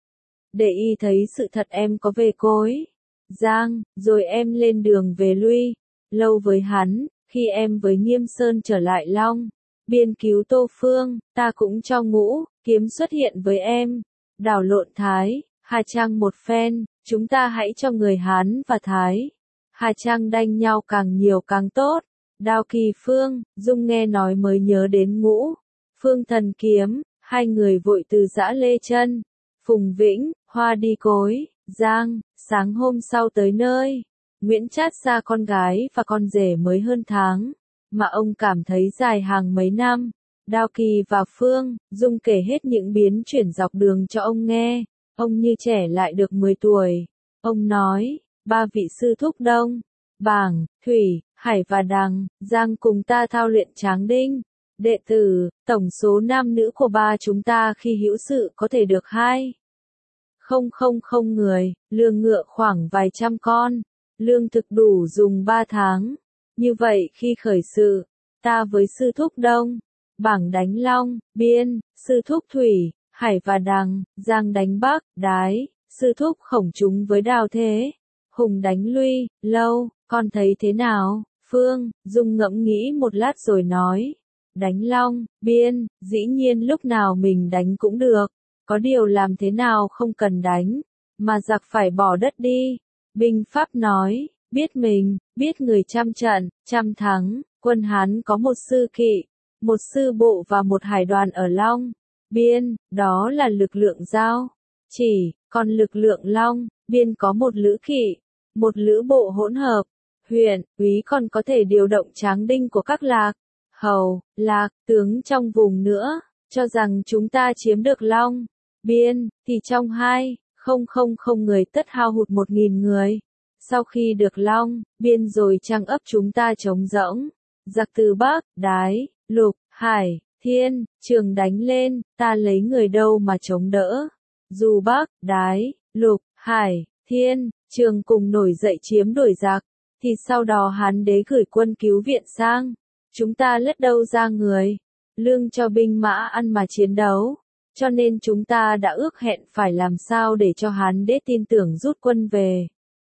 Để y thấy sự thật em có về cối. Giang, rồi em lên đường về lui. Lâu với hắn, khi em với Nghiêm Sơn trở lại Long Biên cứu Tô Phương, ta cũng cho Ngũ Kiếm xuất hiện với em. Đảo lộn Thái, Hà Trang một phen, chúng ta hãy cho người Hán và Thái Hà Trang đanh nhau càng nhiều càng tốt. Đao Kỳ Phương, Dung nghe nói mới nhớ đến Ngũ Phương thần kiếm, hai người vội từ giã lê chân. Phùng Vĩnh, Hoa đi cối. Giang, sáng hôm sau tới nơi. Nguyễn Trát xa con gái và con rể mới hơn tháng, mà ông cảm thấy dài hàng mấy năm. Đao Kỳ và Phương, Dung kể hết những biến chuyển dọc đường cho ông nghe. Ông như trẻ lại được mười tuổi. Ông nói, ba vị sư thúc Đông, Bảng, Thủy, Hải và Đằng, Giang cùng ta thao luyện Tráng Đinh. Đệ tử, tổng số nam nữ của ba chúng ta khi hữu sự có thể được hai. Không không không người, lương ngựa khoảng vài trăm con, lương thực đủ dùng ba tháng. Như vậy khi khởi sự, ta với sư thúc Đông, Bảng đánh Long Biên, sư thúc Thủy, Hải và Đằng, Giang đánh Bắc, Đái, sư thúc Khổng chúng với Đào Thế, Hùng đánh Luy, Lâu, con thấy thế nào? Phương, Dung ngẫm nghĩ một lát rồi nói, đánh Long Biên, dĩ nhiên lúc nào mình đánh cũng được, có điều làm thế nào không cần đánh, mà giặc phải bỏ đất đi. Binh Pháp nói, biết mình, biết người trăm trận, trăm thắng, quân Hán có một sư kỵ, một sư bộ và một hải đoàn ở Long Biên, đó là lực lượng giao chỉ, còn lực lượng Long Biên có một lữ kỵ, một lữ bộ hỗn hợp. Huyện, úy còn có thể điều động tráng đinh của các lạc, hầu, lạc, tướng trong vùng nữa, cho rằng chúng ta chiếm được Long Biên, thì trong hai, không không không người tất hao hụt một nghìn người. Sau khi được Long Biên rồi trang ấp chúng ta trống rỗng, giặc từ Bắc, Đái, Lục, Hải, Thiên, Trường đánh lên, ta lấy người đâu mà chống đỡ. Dù Bắc, Đái, Lục, Hải, Thiên, Trường cùng nổi dậy chiếm đuổi giặc, thì sau đó Hán đế gửi quân cứu viện sang, chúng ta lết đâu ra người, lương cho binh mã ăn mà chiến đấu, cho nên chúng ta đã ước hẹn phải làm sao để cho Hán đế tin tưởng rút quân về.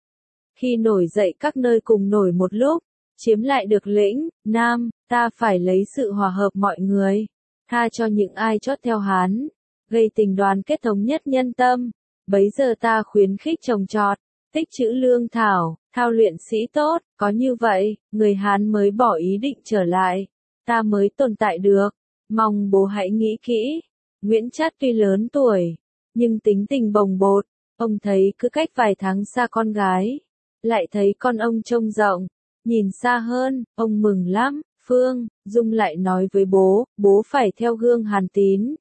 Khi nổi dậy các nơi cùng nổi một lúc, chiếm lại được lĩnh Nam, ta phải lấy sự hòa hợp mọi người, tha cho những ai chót theo Hán, gây tình đoàn kết thống nhất nhân tâm. Bấy giờ ta khuyến khích trồng trọt, tích trữ lương thảo, thao luyện sĩ tốt, có như vậy, người Hán mới bỏ ý định trở lại, ta mới tồn tại được. Mong bố hãy nghĩ kỹ. Nguyễn Trát tuy lớn tuổi, nhưng tính tình bồng bột, ông thấy cứ cách vài tháng xa con gái, lại thấy con ông trông rộng, nhìn xa hơn, ông mừng lắm. Phương, Dung lại nói với bố, bố phải theo gương Hàn Tín.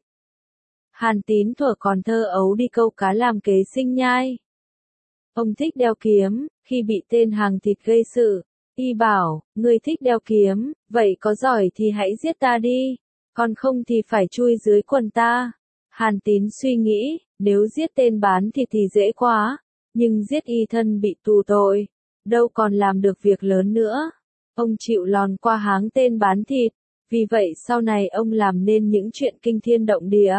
Hàn Tín thuở còn thơ ấu đi câu cá làm kế sinh nhai. Ông thích đeo kiếm, khi bị tên hàng thịt gây sự, y bảo, ngươi thích đeo kiếm, vậy có giỏi thì hãy giết ta đi, còn không thì phải chui dưới quần ta. Hàn Tín suy nghĩ, nếu giết tên bán thịt thì dễ quá, nhưng giết y thân bị tù tội, đâu còn làm được việc lớn nữa. Ông chịu lòn qua háng tên bán thịt, vì vậy sau này ông làm nên những chuyện kinh thiên động địa.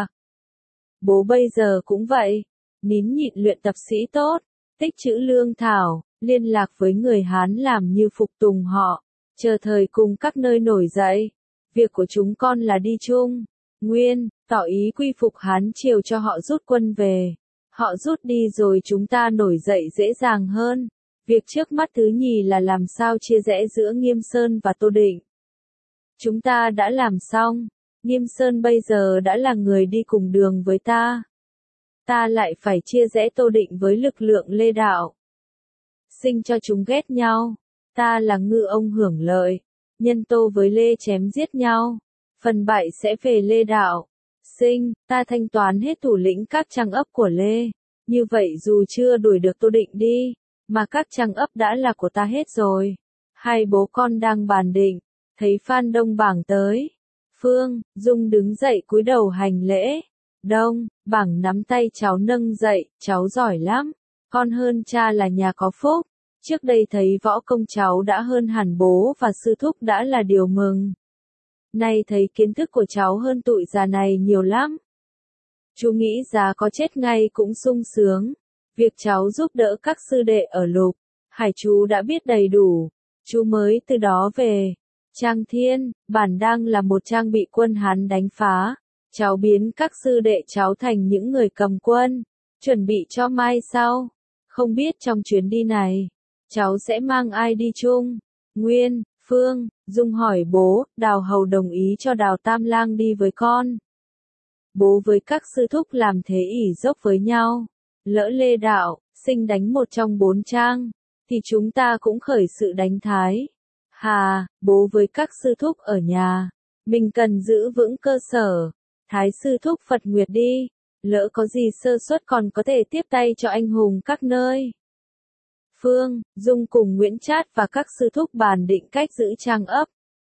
Bố bây giờ cũng vậy, nín nhịn luyện tập sĩ tốt, tích trữ lương thảo, liên lạc với người Hán làm như phục tùng họ, chờ thời cùng các nơi nổi dậy. Việc của chúng con là đi chung, nguyên, tỏ ý quy phục Hán Triều cho họ rút quân về. Họ rút đi rồi chúng ta nổi dậy dễ dàng hơn. Việc trước mắt thứ nhì là làm sao chia rẽ giữa Nghiêm Sơn và Tô Định. Chúng ta đã làm xong, Nghiêm Sơn bây giờ đã là người đi cùng đường với ta. Ta lại phải chia rẽ Tô Định với lực lượng Lê Đạo. Sinh cho chúng ghét nhau, ta là ngư ông hưởng lợi, nhân Tô với Lê chém giết nhau, phần bại sẽ về Lê Đạo. C. Sinh, ta thanh toán hết thủ lĩnh các trang ấp của Lê. Như vậy dù chưa đuổi được Tô Định đi, mà các trang ấp đã là của ta hết rồi. Hai bố con đang bàn định, thấy Phan Đông Bảng tới. Phương, Dung đứng dậy cúi đầu hành lễ. Đông, Bảng nắm tay cháu nâng dậy, cháu giỏi lắm. Con hơn cha là nhà có phúc. Trước đây thấy võ công cháu đã hơn hẳn bố và sư thúc đã là điều mừng. Nay thấy kiến thức của cháu hơn tụi già này nhiều lắm. Chú nghĩ giá có chết ngay cũng sung sướng. Việc cháu giúp đỡ các sư đệ ở Lục Hải chú đã biết đầy đủ. Chú mới từ đó về. Trang Thiên, bản đang là một trang bị quân Hán đánh phá. Cháu biến các sư đệ cháu thành những người cầm quân. Chuẩn bị cho mai sau. Không biết trong chuyến đi này, cháu sẽ mang ai đi chung? Nguyên, Phương, Dung hỏi bố, Đào Hầu đồng ý cho Đào Tam Lang đi với con. Bố với các sư thúc làm thế ỉ dốc với nhau. Lỡ Lê Đạo, Sinh đánh một trong bốn trang, thì chúng ta cũng khởi sự đánh Thái. Hà, bố với các sư thúc ở nhà. Mình cần giữ vững cơ sở. Thái sư thúc Phật Nguyệt đi. Lỡ có gì sơ suất còn có thể tiếp tay cho anh hùng các nơi. Phương, Dung cùng Nguyễn Trát và các sư thúc bàn định cách giữ trang ấp.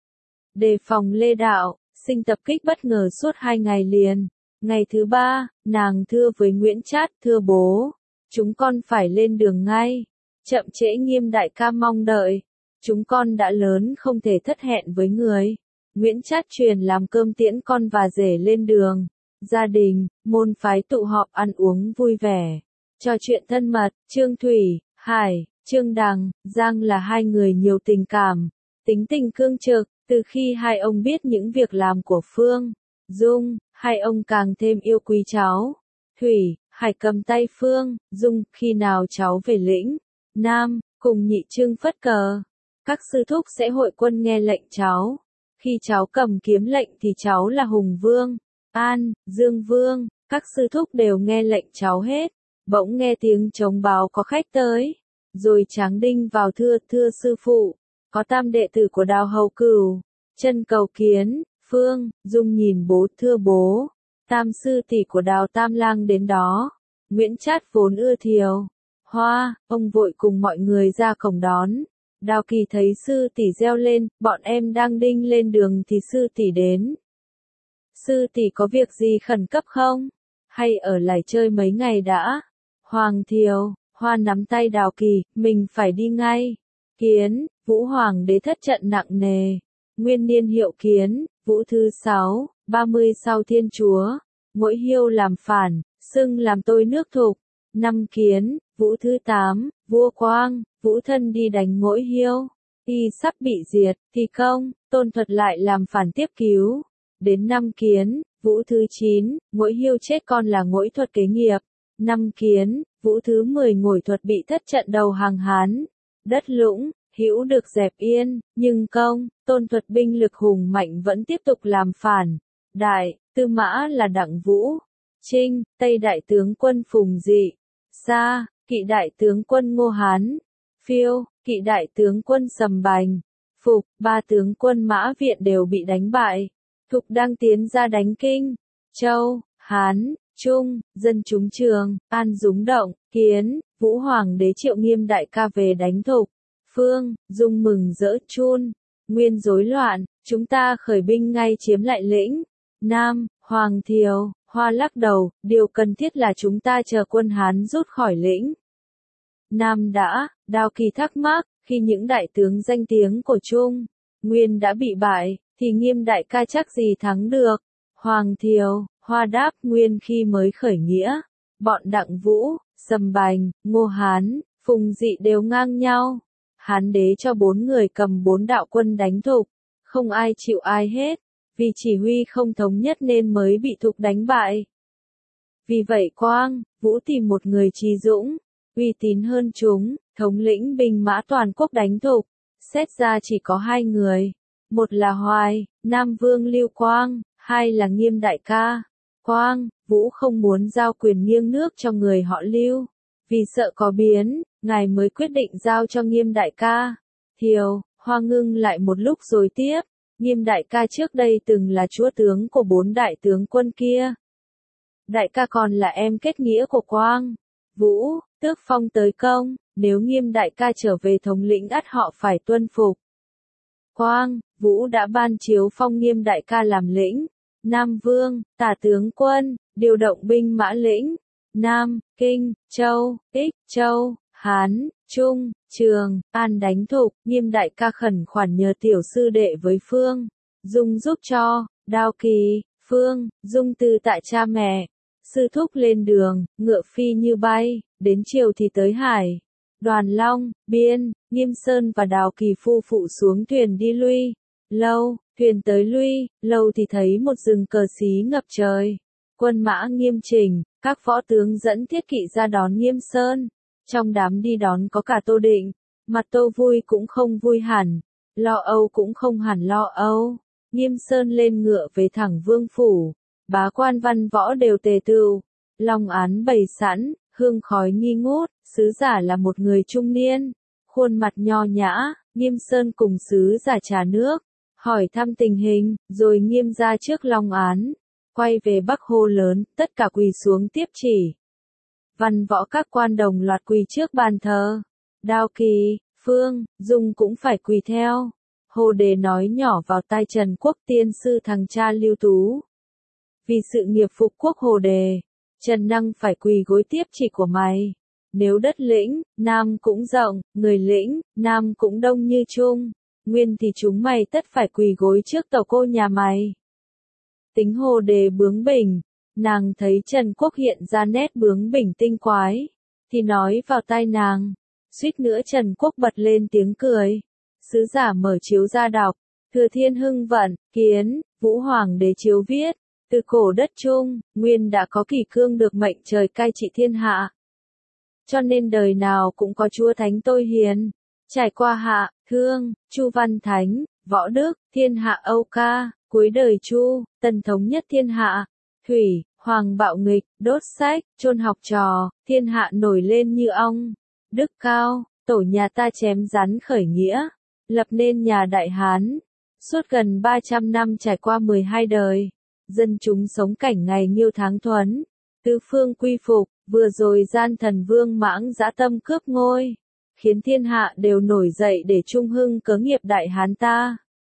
Đề phòng Lê Đạo, Sinh tập kích bất ngờ suốt hai ngày liền. Ngày thứ ba, nàng thưa với Nguyễn Trát, thưa bố, chúng con phải lên đường ngay. Chậm trễ Nghiêm đại ca mong đợi. Chúng con đã lớn không thể thất hẹn với người. Nguyễn Trát truyền làm cơm tiễn con và rể lên đường. Gia đình, môn phái tụ họp ăn uống vui vẻ. Trò chuyện thân mật, Trương Thủy, Hải, Trương Đằng, Giang là hai người nhiều tình cảm, tính tình cương trực. Từ khi hai ông biết những việc làm của Phương, Dung, hai ông càng thêm yêu quý cháu. Thủy, Hải cầm tay Phương, Dung, khi nào cháu về lĩnh Nam, cùng nhị trương phất cờ, các sư thúc sẽ hội quân nghe lệnh cháu. Khi cháu cầm kiếm lệnh thì cháu là Hùng Vương, An, Dương Vương, các sư thúc đều nghe lệnh cháu hết. Bỗng nghe tiếng trống báo có khách tới. Rồi Tráng Đinh vào thưa, thưa sư phụ, có tam đệ tử của Đào Hầu Cửu, chân cầu kiến. Phương, Dung nhìn bố, thưa bố, tam sư tỷ của Đào Tam Lang đến đó. Nguyễn Trát vốn ưa Thiều Hoa, ông vội cùng mọi người ra cổng đón. Đào Kỳ thấy sư tỷ reo lên, bọn em đang đinh lên đường thì sư tỷ đến. Sư tỷ có việc gì khẩn cấp không? Hay ở lại chơi mấy ngày đã? Hoàng Thiều Hoa nắm tay Đào Kỳ, mình phải đi ngay. Kiến, Vũ Hoàng đế thất trận nặng nề. Nguyên niên hiệu Kiến, Vũ thứ sáu, ba mươi sau Thiên Chúa. Mỗi Hiêu làm phản, xưng làm tôi nước thục. Năm Kiến, Vũ thứ tám, vua Quang, Vũ thân đi đánh Mỗi Hiêu. Y sắp bị diệt, thì không, Tôn Thuật lại làm phản tiếp cứu. Đến năm Kiến, Vũ thứ chín, Mỗi Hiêu chết con là Ngỗi Thuật kế nghiệp. Năm Kiến, Vũ thứ mười Ngỗi Thuật bị thất trận đầu hàng Hán. Đất Lũng, Hữu được dẹp yên, nhưng công, Tôn Thuật binh lực hùng mạnh vẫn tiếp tục làm phản. Đại, Tư Mã là Đặng Vũ. Trinh, Tây đại tướng quân Phùng Dị. Sa, Kỵ đại tướng quân Ngô Hán. Phiêu, Kỵ đại tướng quân Sầm Bành. Phục, ba tướng quân Mã Viện đều bị đánh bại. Thục đang tiến ra đánh Kinh, Châu, Hán, Trung, dân chúng Trường, An rúng động. Kiến, Vũ Hoàng đế triệu Nghiêm đại ca về đánh Thục. Phương, Dung mừng rỡ chun. Nguyên rối loạn, chúng ta khởi binh ngay chiếm lại lĩnh Nam. Hoàng Thiều Hoa lắc đầu, điều cần thiết là chúng ta chờ quân Hán rút khỏi lĩnh Nam đã. Đào Kỳ thắc mắc, khi những đại tướng danh tiếng của Trung Nguyên đã bị bại, thì Nghiêm đại ca chắc gì thắng được. Hoàng Thiều Hoa đáp, Nguyên khi mới khởi nghĩa, bọn Đặng Vũ, Sầm Bành, Ngô Hán, Phùng Dị đều ngang nhau. Hán đế cho bốn người cầm bốn đạo quân đánh Thục, không ai chịu ai hết, vì chỉ huy không thống nhất nên mới bị Thục đánh bại. Vì vậy Quang, Vũ tìm một người trí dũng, uy tín hơn chúng, thống lĩnh binh mã toàn quốc đánh Thục. Xét ra chỉ có hai người, một là Hoài, Nam Vương Lưu Quang, hai là Nghiêm đại ca. Quang, Vũ không muốn giao quyền nghiêng nước cho người họ Lưu, vì sợ có biến, ngài mới quyết định giao cho Nghiêm đại ca. Thiều Hoa ngưng lại một lúc rồi tiếp, Nghiêm đại ca trước đây từng là chúa tướng của bốn đại tướng quân kia, đại ca còn là em kết nghĩa của Quang Vũ, tước phong tới công, nếu Nghiêm đại ca trở về thống lĩnh ắt họ phải tuân phục. Quang Vũ đã ban chiếu phong Nghiêm đại ca làm lĩnh Nam Vương, Tả tướng quân, điều động binh mã lĩnh Nam, Kinh, Châu, Ích, Châu, Hán, Trung, Trường, An đánh thục. Nghiêm đại ca khẩn khoản nhờ tiểu sư đệ với Phương Dung giúp cho. Đao Kỳ, Phương Dung từ tại cha mẹ. Sư thúc lên đường, ngựa phi như bay, đến chiều thì tới Hải. Đoàn Long, Biên, Nghiêm Sơn và Đào Kỳ phu phụ xuống thuyền đi Luy Lâu. Thuyền tới Luy Lâu thì thấy một rừng cờ xí ngập trời. Quân mã nghiêm chỉnh, các võ tướng dẫn thiết kỵ ra đón Nghiêm Sơn. Trong đám đi đón có cả Tô Định, mặt Tô vui cũng không vui hẳn, lo âu cũng không hẳn lo âu. Nghiêm Sơn lên ngựa về thẳng vương phủ, bá quan văn võ đều tề tựu, long án bày sẵn, hương khói nghi ngút. Sứ giả là một người trung niên, khuôn mặt nho nhã. Nghiêm Sơn cùng sứ giả trà nước, hỏi thăm tình hình, rồi Nghiêm ra trước long án, quay về Bắc hô lớn, tất cả quỳ xuống tiếp chỉ. Văn võ các quan đồng loạt quỳ trước bàn thờ. Đao Kỳ, Phương Dung cũng phải quỳ theo. Hồ Đề nói nhỏ vào tai Trần Quốc tiên sư thằng cha Lưu Tú. Vì sự nghiệp phục quốc Hồ Đề, Trần Năng phải quỳ gối tiếp chỉ của mày. Nếu đất lĩnh, Nam cũng rộng, người lĩnh, Nam cũng đông như Trung, Nguyên thì chúng mày tất phải quỳ gối trước tàu cô nhà mày. Tính Hồ Đề bướng bỉnh, nàng thấy Trần Quốc hiện ra nét bướng bỉnh tinh quái, thì nói vào tai nàng. Suýt nữa Trần Quốc bật lên tiếng cười. Sứ giả mở chiếu ra đọc, Thừa Thiên Hưng Vận, Kiến, Vũ Hoàng đế chiếu viết, từ cổ đất Trung, Nguyên đã có kỷ cương được mệnh trời cai trị thiên hạ. Cho nên đời nào cũng có chúa thánh tôi hiền, trải qua Hạ, Thương, Chu Văn Thánh, Võ Đức, thiên hạ Âu Ca, cuối đời Chu, Tần thống nhất thiên hạ, Thủy, Hoàng bạo nghịch, đốt sách, chôn học trò, thiên hạ nổi lên như ong. Đức cao, tổ nhà ta chém rắn khởi nghĩa, lập nên nhà Đại Hán. Suốt gần ba trăm năm trải qua mười hai đời, dân chúng sống cảnh ngày nhiêu tháng thuấn, tứ phương quy phục. Vừa rồi gian thần Vương Mãng dã tâm cướp ngôi, khiến thiên hạ đều nổi dậy để trung hưng cớ nghiệp Đại Hán ta.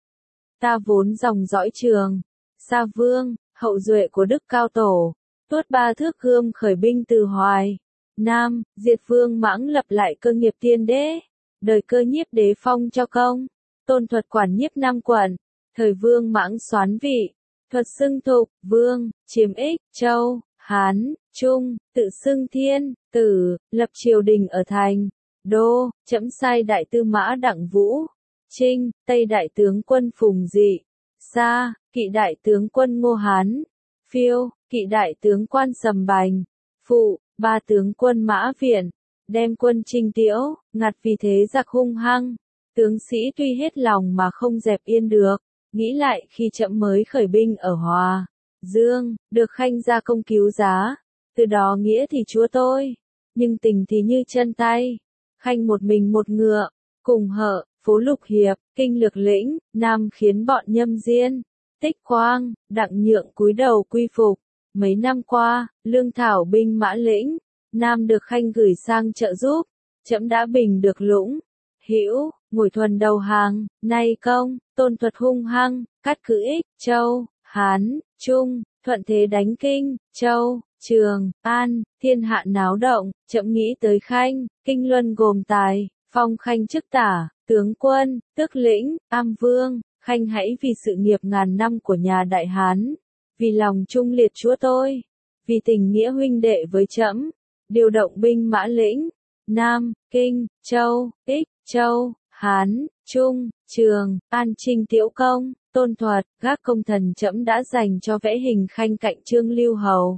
Ta vốn dòng dõi Trường, Sa Vương, hậu duệ của Đức Cao Tổ, tuốt ba thước gươm khởi binh từ Hoài Nam, diệt Vương Mãng lập lại cơ nghiệp tiên đế, đời Cơ Nhiếp đế phong cho công, tôn Thuật quản nhiếp Nam quận, thời Vương Mãng soán vị, Thuật xưng Thục, Vương, chiếm Ích, Châu, Hán, Trung, tự xưng Thiên, Tử, lập triều đình ở thành, Đô, trẫm sai đại tư mã Đặng Vũ, Trinh, Tây đại tướng quân Phùng Dị, Sa, kỵ đại tướng quân Ngô Hán, Phiêu, kỵ đại tướng quan Sầm Bành, Phụ, ba tướng quân Mã Viện, đem quân Trinh Tiễu, ngặt vì thế giặc hung hăng, tướng sĩ tuy hết lòng mà không dẹp yên được, nghĩ lại khi trẫm mới khởi binh ở Hòa Dương, được Khanh gia công cứu giá, từ đó nghĩa thì chúa tôi, nhưng tình thì như chân tay, Khanh một mình một ngựa, cùng Hợ, Phố Lục Hiệp, Kinh Lược Lĩnh, Nam khiến bọn Nhâm Diên, Tích Quang, Đặng Nhượng cúi đầu quy phục. Mấy năm qua, lương thảo binh mã lĩnh, Nam được Khanh gửi sang trợ giúp, trẫm đã bình được Lũng, Hữu, Ngụy Thuần đầu hàng, nay công, Tôn Thuật hung hăng, cắt cứ Ích, Châu, Hán, Trung, thuận thế đánh Kinh, Châu, Trường, An, thiên hạ náo động, trẫm nghĩ tới Khanh, Kinh Luân gồm tài, phong Khanh chức tả, tướng quân, tước lĩnh, am vương, Khanh hãy vì sự nghiệp ngàn năm của nhà Đại Hán, vì lòng trung liệt chúa tôi, vì tình nghĩa huynh đệ với trẫm, điều động binh mã lĩnh, Nam, Kinh, Châu, Ích, Châu, Hán, Trung, Trường, An Trinh Tiễu công, Tôn Thuật, gác công thần trẫm đã dành cho vẽ hình Khanh cạnh Trương Lưu Hầu.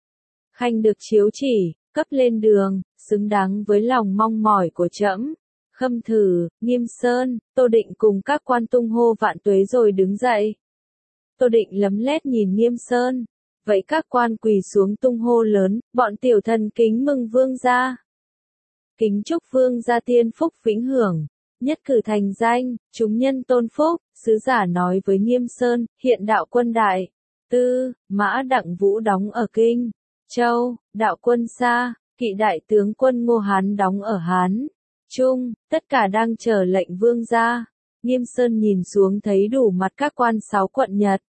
Khanh được chiếu chỉ, cấp lên đường, xứng đáng với lòng mong mỏi của trẫm. Khâm Thử, Nghiêm Sơn, Tô Định cùng các quan tung hô vạn tuế rồi đứng dậy. Tô Định lấm lét nhìn Nghiêm Sơn, vậy các quan quỳ xuống tung hô lớn, bọn tiểu thần kính mừng vương gia. Kính chúc vương gia tiên phúc vĩnh hưởng, nhất cử thành danh, chúng nhân tôn phúc. Sứ giả nói với Nghiêm Sơn, hiện đạo quân đại, Tư, Mã Đặng Vũ đóng ở Kinh Châu, đạo quân Sa, Kỵ đại tướng quân Ngô Hán đóng ở Hán Trung, tất cả đang chờ lệnh vương gia. Nghiêm Sơn nhìn xuống thấy đủ mặt các quan sáu quận Nhật,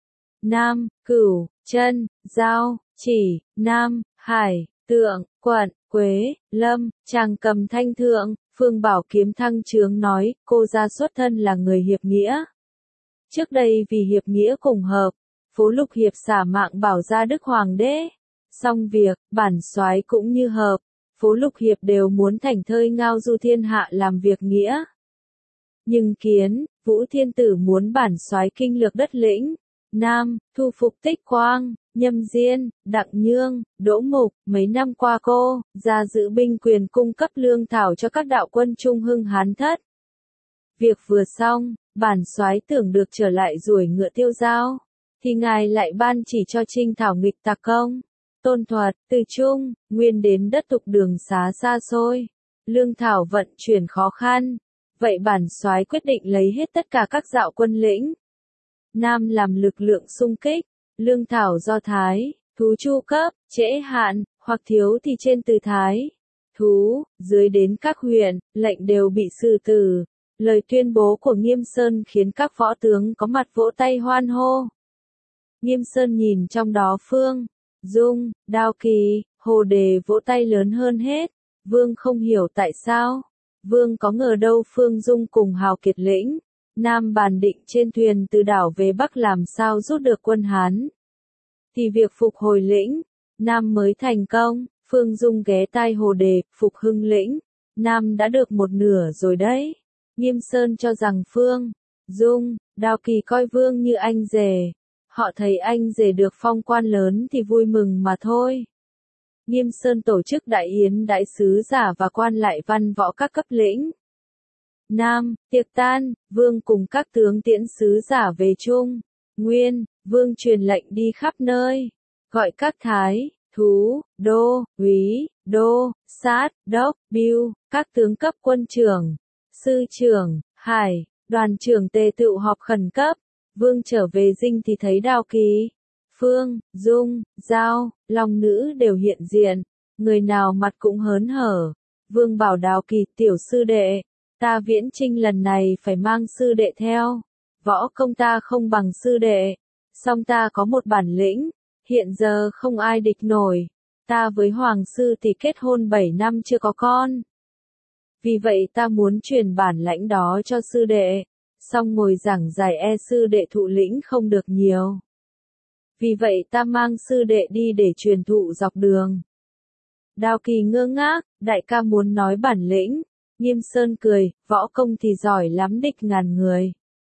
Nam, Cửu, Chân, Giao, Chỉ, Nam, Hải, Tượng, Quận, Quế, Lâm, Tràng Cầm Thanh Thượng, Phương Bảo Kiếm Thăng Trướng nói, cô gia xuất thân là người hiệp nghĩa. Trước đây vì hiệp nghĩa cùng hợp, Phú Lục Hiệp xả mạng bảo gia Đức Hoàng đế. Xong việc, bản soái cũng như hợp, Phú Lục Hiệp đều muốn thành thơi ngao du thiên hạ làm việc nghĩa. Nhưng kiến, Vũ Thiên Tử muốn bản soái kinh lược đất lĩnh, Nam, thu phục Tích Quang, Nhâm Diên, Đặng Nhương, Đỗ Mục, mấy năm qua cô, ra giữ binh quyền cung cấp lương thảo cho các đạo quân Trung Hưng Hán Thất. Việc vừa xong, bản soái tưởng được trở lại ruổi ngựa tiêu dao, thì ngài lại ban chỉ cho trinh thảo nghịch tặc công. Tôn Thuật, từ Trung, Nguyên đến đất Tục đường xá xa xôi, lương thảo vận chuyển khó khăn. Vậy bản soái quyết định lấy hết tất cả các dạo quân lĩnh Nam làm lực lượng xung kích, lương thảo do Thái, thú chu cấp, trễ hạn, hoặc thiếu thì trên từ Thái, thú, dưới đến các huyện, lệnh đều bị xử tử. Lời tuyên bố của Nghiêm Sơn khiến các võ tướng có mặt vỗ tay hoan hô. Nghiêm Sơn nhìn trong đó Phương Dung, Đao Kỳ, Hồ Đề vỗ tay lớn hơn hết. Vương không hiểu tại sao. Vương có ngờ đâu Phương Dung cùng Hào Kiệt lĩnh Nam bàn định trên thuyền từ đảo về Bắc làm sao rút được quân Hán. Thì việc phục hồi lĩnh Nam mới thành công. Phương Dung ghé tai Hồ Đề, phục hưng lĩnh Nam đã được một nửa rồi đấy. Nghiêm Sơn cho rằng Phương Dung, Đao Kỳ coi Vương như anh rể. Họ thấy anh rể được phong quan lớn thì vui mừng mà thôi. Nghiêm Sơn tổ chức đại yến đại sứ giả và quan lại văn võ các cấp lĩnh Nam, tiệc tan, Vương cùng các tướng tiễn sứ giả về Trung Nguyên. Vương truyền lệnh đi khắp nơi, gọi các thái, thú, đô, úy, đô, sát, đốc, bưu, các tướng cấp quân trưởng, sư trưởng, hải, đoàn trưởng tề tựu họp khẩn cấp. Vương trở về dinh thì thấy Đao Kỳ, Phương, Dung, Giao, Long Nữ đều hiện diện, người nào mặt cũng hớn hở. Vương bảo Đao Kỳ, tiểu sư đệ, ta viễn chinh lần này phải mang sư đệ theo. Võ công ta không bằng sư đệ, song ta có một bản lĩnh, hiện giờ không ai địch nổi. Ta với Hoàng sư thì kết hôn bảy năm chưa có con. Vì vậy ta muốn truyền bản lãnh đó cho sư đệ, song ngồi giảng giải e sư đệ thụ lĩnh không được nhiều. Vì vậy ta mang sư đệ đi để truyền thụ dọc đường. Đao Kỳ ngơ ngác, đại ca muốn nói bản lĩnh. Nghiêm Sơn cười, võ công thì giỏi lắm địch ngàn người.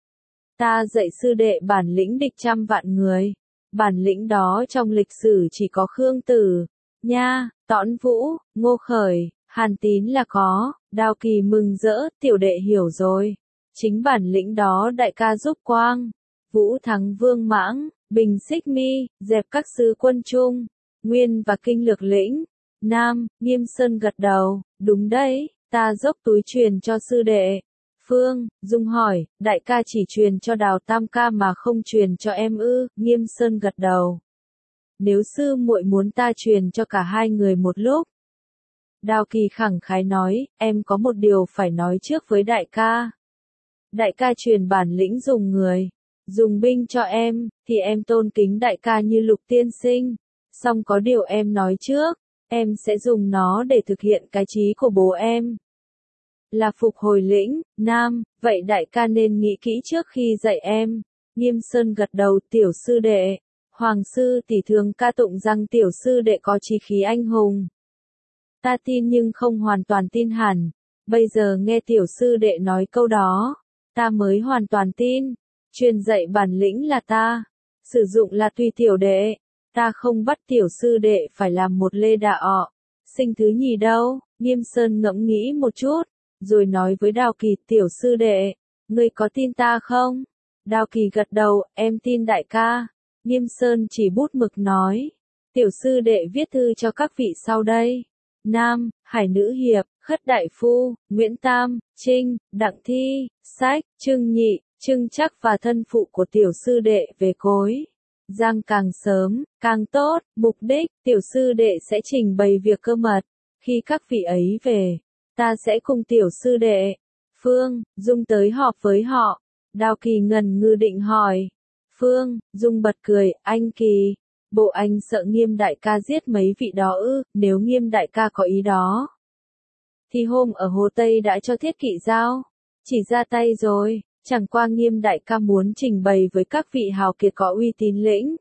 Ta dạy sư đệ bản lĩnh địch trăm vạn người. Bản lĩnh đó trong lịch sử chỉ có Khương Tử, Nha, Tõn Vũ, Ngô Khởi, Hàn Tín là có. Đao Kỳ mừng rỡ, tiểu đệ hiểu rồi. Chính bản lĩnh đó đại ca giúp Quang Vũ thắng Vương Mãng, bình Xích Mi, dẹp các sứ quân Trung Nguyên và kinh lược lĩnh Nam. Nghiêm Sơn gật đầu, đúng đấy, ta dốc túi truyền cho sư đệ. Phương Dung hỏi, đại ca chỉ truyền cho Đào Tam ca mà không truyền cho em ư? Nghiêm Sơn gật đầu. Nếu sư muội muốn ta truyền cho cả hai người một lúc. Đao Kỳ khẳng khái nói, em có một điều phải nói trước với đại ca. Đại ca truyền bản lĩnh dùng người, dùng binh cho em, thì em tôn kính đại ca như Lục tiên sinh. Song có điều em nói trước, em sẽ dùng nó để thực hiện cái chí của bố em. Là phục hồi lĩnh Nam, vậy đại ca nên nghĩ kỹ trước khi dạy em. Nghiêm Sơn gật đầu, tiểu sư đệ. Hoàng sư tỷ thường ca tụng rằng tiểu sư đệ có chí khí anh hùng. Ta tin nhưng không hoàn toàn tin hẳn. Bây giờ nghe tiểu sư đệ nói câu đó, ta mới hoàn toàn tin. Truyền dạy bản lĩnh là ta, sử dụng là tùy tiểu đệ. Ta không bắt tiểu sư đệ phải làm một lê đạ ọ, sinh thứ nhì đâu. Nghiêm Sơn ngẫm nghĩ một chút, rồi nói với Đao Kỳ, tiểu sư đệ, ngươi có tin ta không? Đao Kỳ gật đầu, em tin đại ca. Nghiêm Sơn chỉ bút mực nói, tiểu sư đệ viết thư cho các vị sau đây. Nam, Hải Nữ Hiệp, Khất Đại Phu, Nguyễn Tam, Trinh, Đặng Thi, Sách, Trương Nhị, Trương Chắc và thân phụ của tiểu sư đệ về cối. Giang càng sớm, càng tốt, mục đích, tiểu sư đệ sẽ trình bày việc cơ mật. Khi các vị ấy về, ta sẽ cùng tiểu sư đệ, Phương, Dung tới họp với họ. Đào Kỳ ngần ngừ định hỏi. Phương, Dung bật cười, anh Kỳ, bộ anh sợ Nghiêm đại ca giết mấy vị đó ư, nếu Nghiêm đại ca có ý đó. Thì hôm ở Hồ Tây đã cho Thiết Kỵ giao, chỉ ra tay rồi, chẳng qua Nghiêm đại ca muốn trình bày với các vị hào kiệt có uy tín lĩnh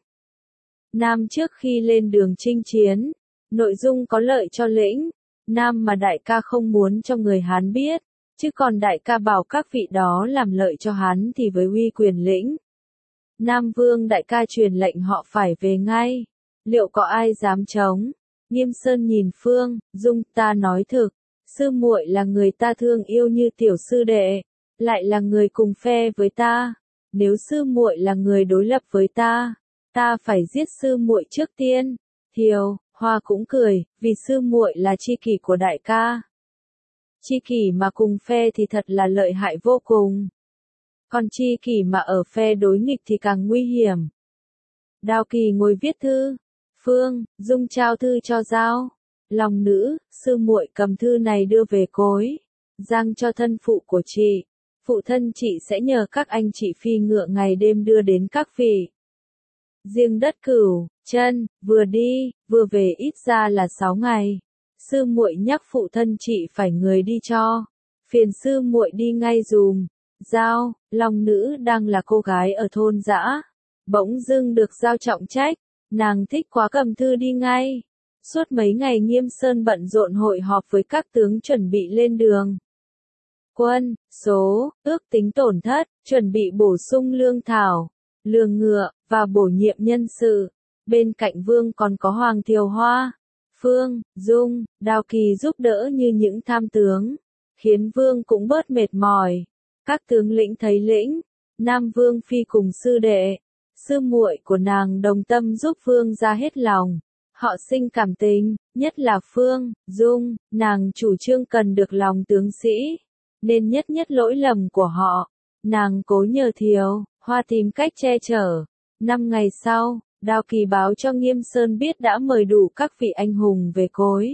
Nam trước khi lên đường chinh chiến, nội dung có lợi cho lĩnh Nam mà đại ca không muốn cho người Hán biết, chứ còn đại ca bảo các vị đó làm lợi cho Hán thì với uy quyền lĩnh Nam Vương đại ca truyền lệnh họ phải về ngay, liệu có ai dám chống? Nghiêm Sơn nhìn Phương, Dung, ta nói thực, sư muội là người ta thương yêu như tiểu sư đệ, lại là người cùng phe với ta, nếu sư muội là người đối lập với ta, ta phải giết sư muội trước tiên. Thiều, Hoa cũng cười, vì sư muội là tri kỷ của đại ca. Tri kỷ mà cùng phe thì thật là lợi hại vô cùng. Còn tri kỷ mà ở phe đối nghịch thì càng nguy hiểm. Đào Kỳ ngồi viết thư. Phương, Dung trao thư cho Giao. Lòng nữ, sư muội cầm thư này đưa về cối. Giang cho thân phụ của chị. Phụ thân chị sẽ nhờ các anh chị phi ngựa ngày đêm đưa đến các vị. Riêng đất Cửu Chân, vừa đi, vừa về ít ra là sáu ngày. Sư muội nhắc phụ thân chị phải người đi cho. Phiền sư muội đi ngay dùm. Giao, lòng nữ đang là cô gái ở thôn dã, bỗng dưng được giao trọng trách, nàng thích quá cầm thư đi ngay. Suốt mấy ngày Nghiêm Sơn bận rộn hội họp với các tướng chuẩn bị lên đường. Quân, số, ước tính tổn thất, chuẩn bị bổ sung lương thảo, lương ngựa, và bổ nhiệm nhân sự. Bên cạnh Vương còn có Hoàng Thiều Hoa, Phương, Dung, Đào Kỳ giúp đỡ như những tham tướng, khiến Vương cũng bớt mệt mỏi. Các tướng lĩnh thấy lĩnh Nam Vương phi cùng sư đệ, sư muội của nàng đồng tâm giúp Vương ra hết lòng. Họ sinh cảm tình, nhất là Phương, Dung, nàng chủ trương cần được lòng tướng sĩ, nên nhất nhất lỗi lầm của họ. Nàng cố nhờ Thiều, Hoa tìm cách che chở. Năm ngày sau, Đào Kỳ báo cho Nghiêm Sơn biết đã mời đủ các vị anh hùng về cối.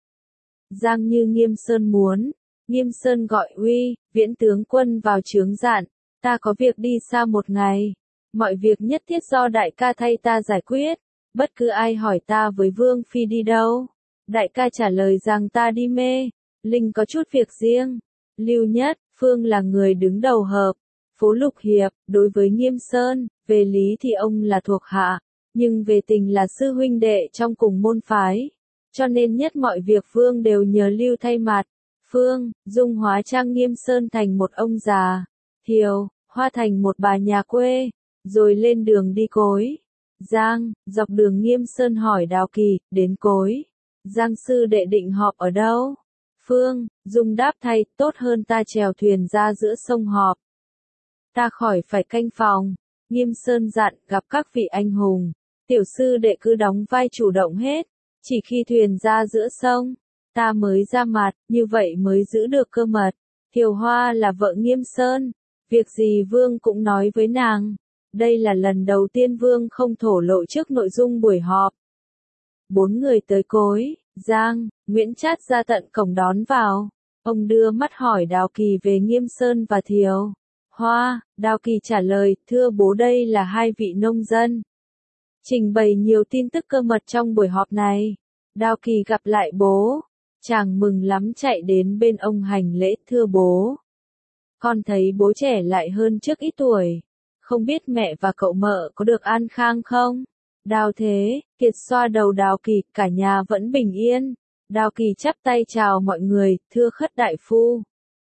Giang như Nghiêm Sơn muốn. Nghiêm Sơn gọi Uy, Viễn tướng quân vào trướng dặn, ta có việc đi xa một ngày, mọi việc nhất thiết do đại ca thay ta giải quyết, bất cứ ai hỏi ta với Vương phi đi đâu, đại ca trả lời rằng ta đi Mê Linh có chút việc riêng. Lưu Nhất Phương là người đứng đầu hợp phố Lục Hiệp, đối với Nghiêm Sơn, về lý thì ông là thuộc hạ, nhưng về tình là sư huynh đệ trong cùng môn phái, cho nên nhất mọi việc Vương đều nhờ Lưu thay mặt. Phương, Dung hóa trang Nghiêm Sơn thành một ông già, Thiều, Hoa thành một bà nhà quê, rồi lên đường đi cối. Giang, dọc đường Nghiêm Sơn hỏi Đào Kỳ, đến cối. Giang sư đệ định họp ở đâu? Phương, Dung đáp thay, tốt hơn ta chèo thuyền ra giữa sông họp. Ta khỏi phải canh phòng. Nghiêm Sơn dặn, gặp các vị anh hùng, tiểu sư đệ cứ đóng vai chủ động hết, chỉ khi thuyền ra giữa sông, ta mới ra mặt, như vậy mới giữ được cơ mật. Thiều Hoa là vợ Nghiêm Sơn, việc gì Vương cũng nói với nàng. Đây là lần đầu tiên Vương không thổ lộ trước nội dung buổi họp. Bốn người tới cối, Giang, Nguyễn Trát ra tận cổng đón vào. Ông đưa mắt hỏi Đào Kỳ về Nghiêm Sơn và Thiều Hoa. Đào Kỳ trả lời, thưa bố, đây là hai vị nông dân, trình bày nhiều tin tức cơ mật trong buổi họp này. Đào Kỳ gặp lại bố. Chàng mừng lắm chạy đến bên ông hành lễ, thưa bố. Con thấy bố trẻ lại hơn trước ít tuổi. Không biết mẹ và cậu mợ có được an khang không? Đào Thế, Kiệt xoa đầu Đào Kỳ, cả nhà vẫn bình yên. Đào Kỳ chắp tay chào mọi người, thưa Khất đại phu.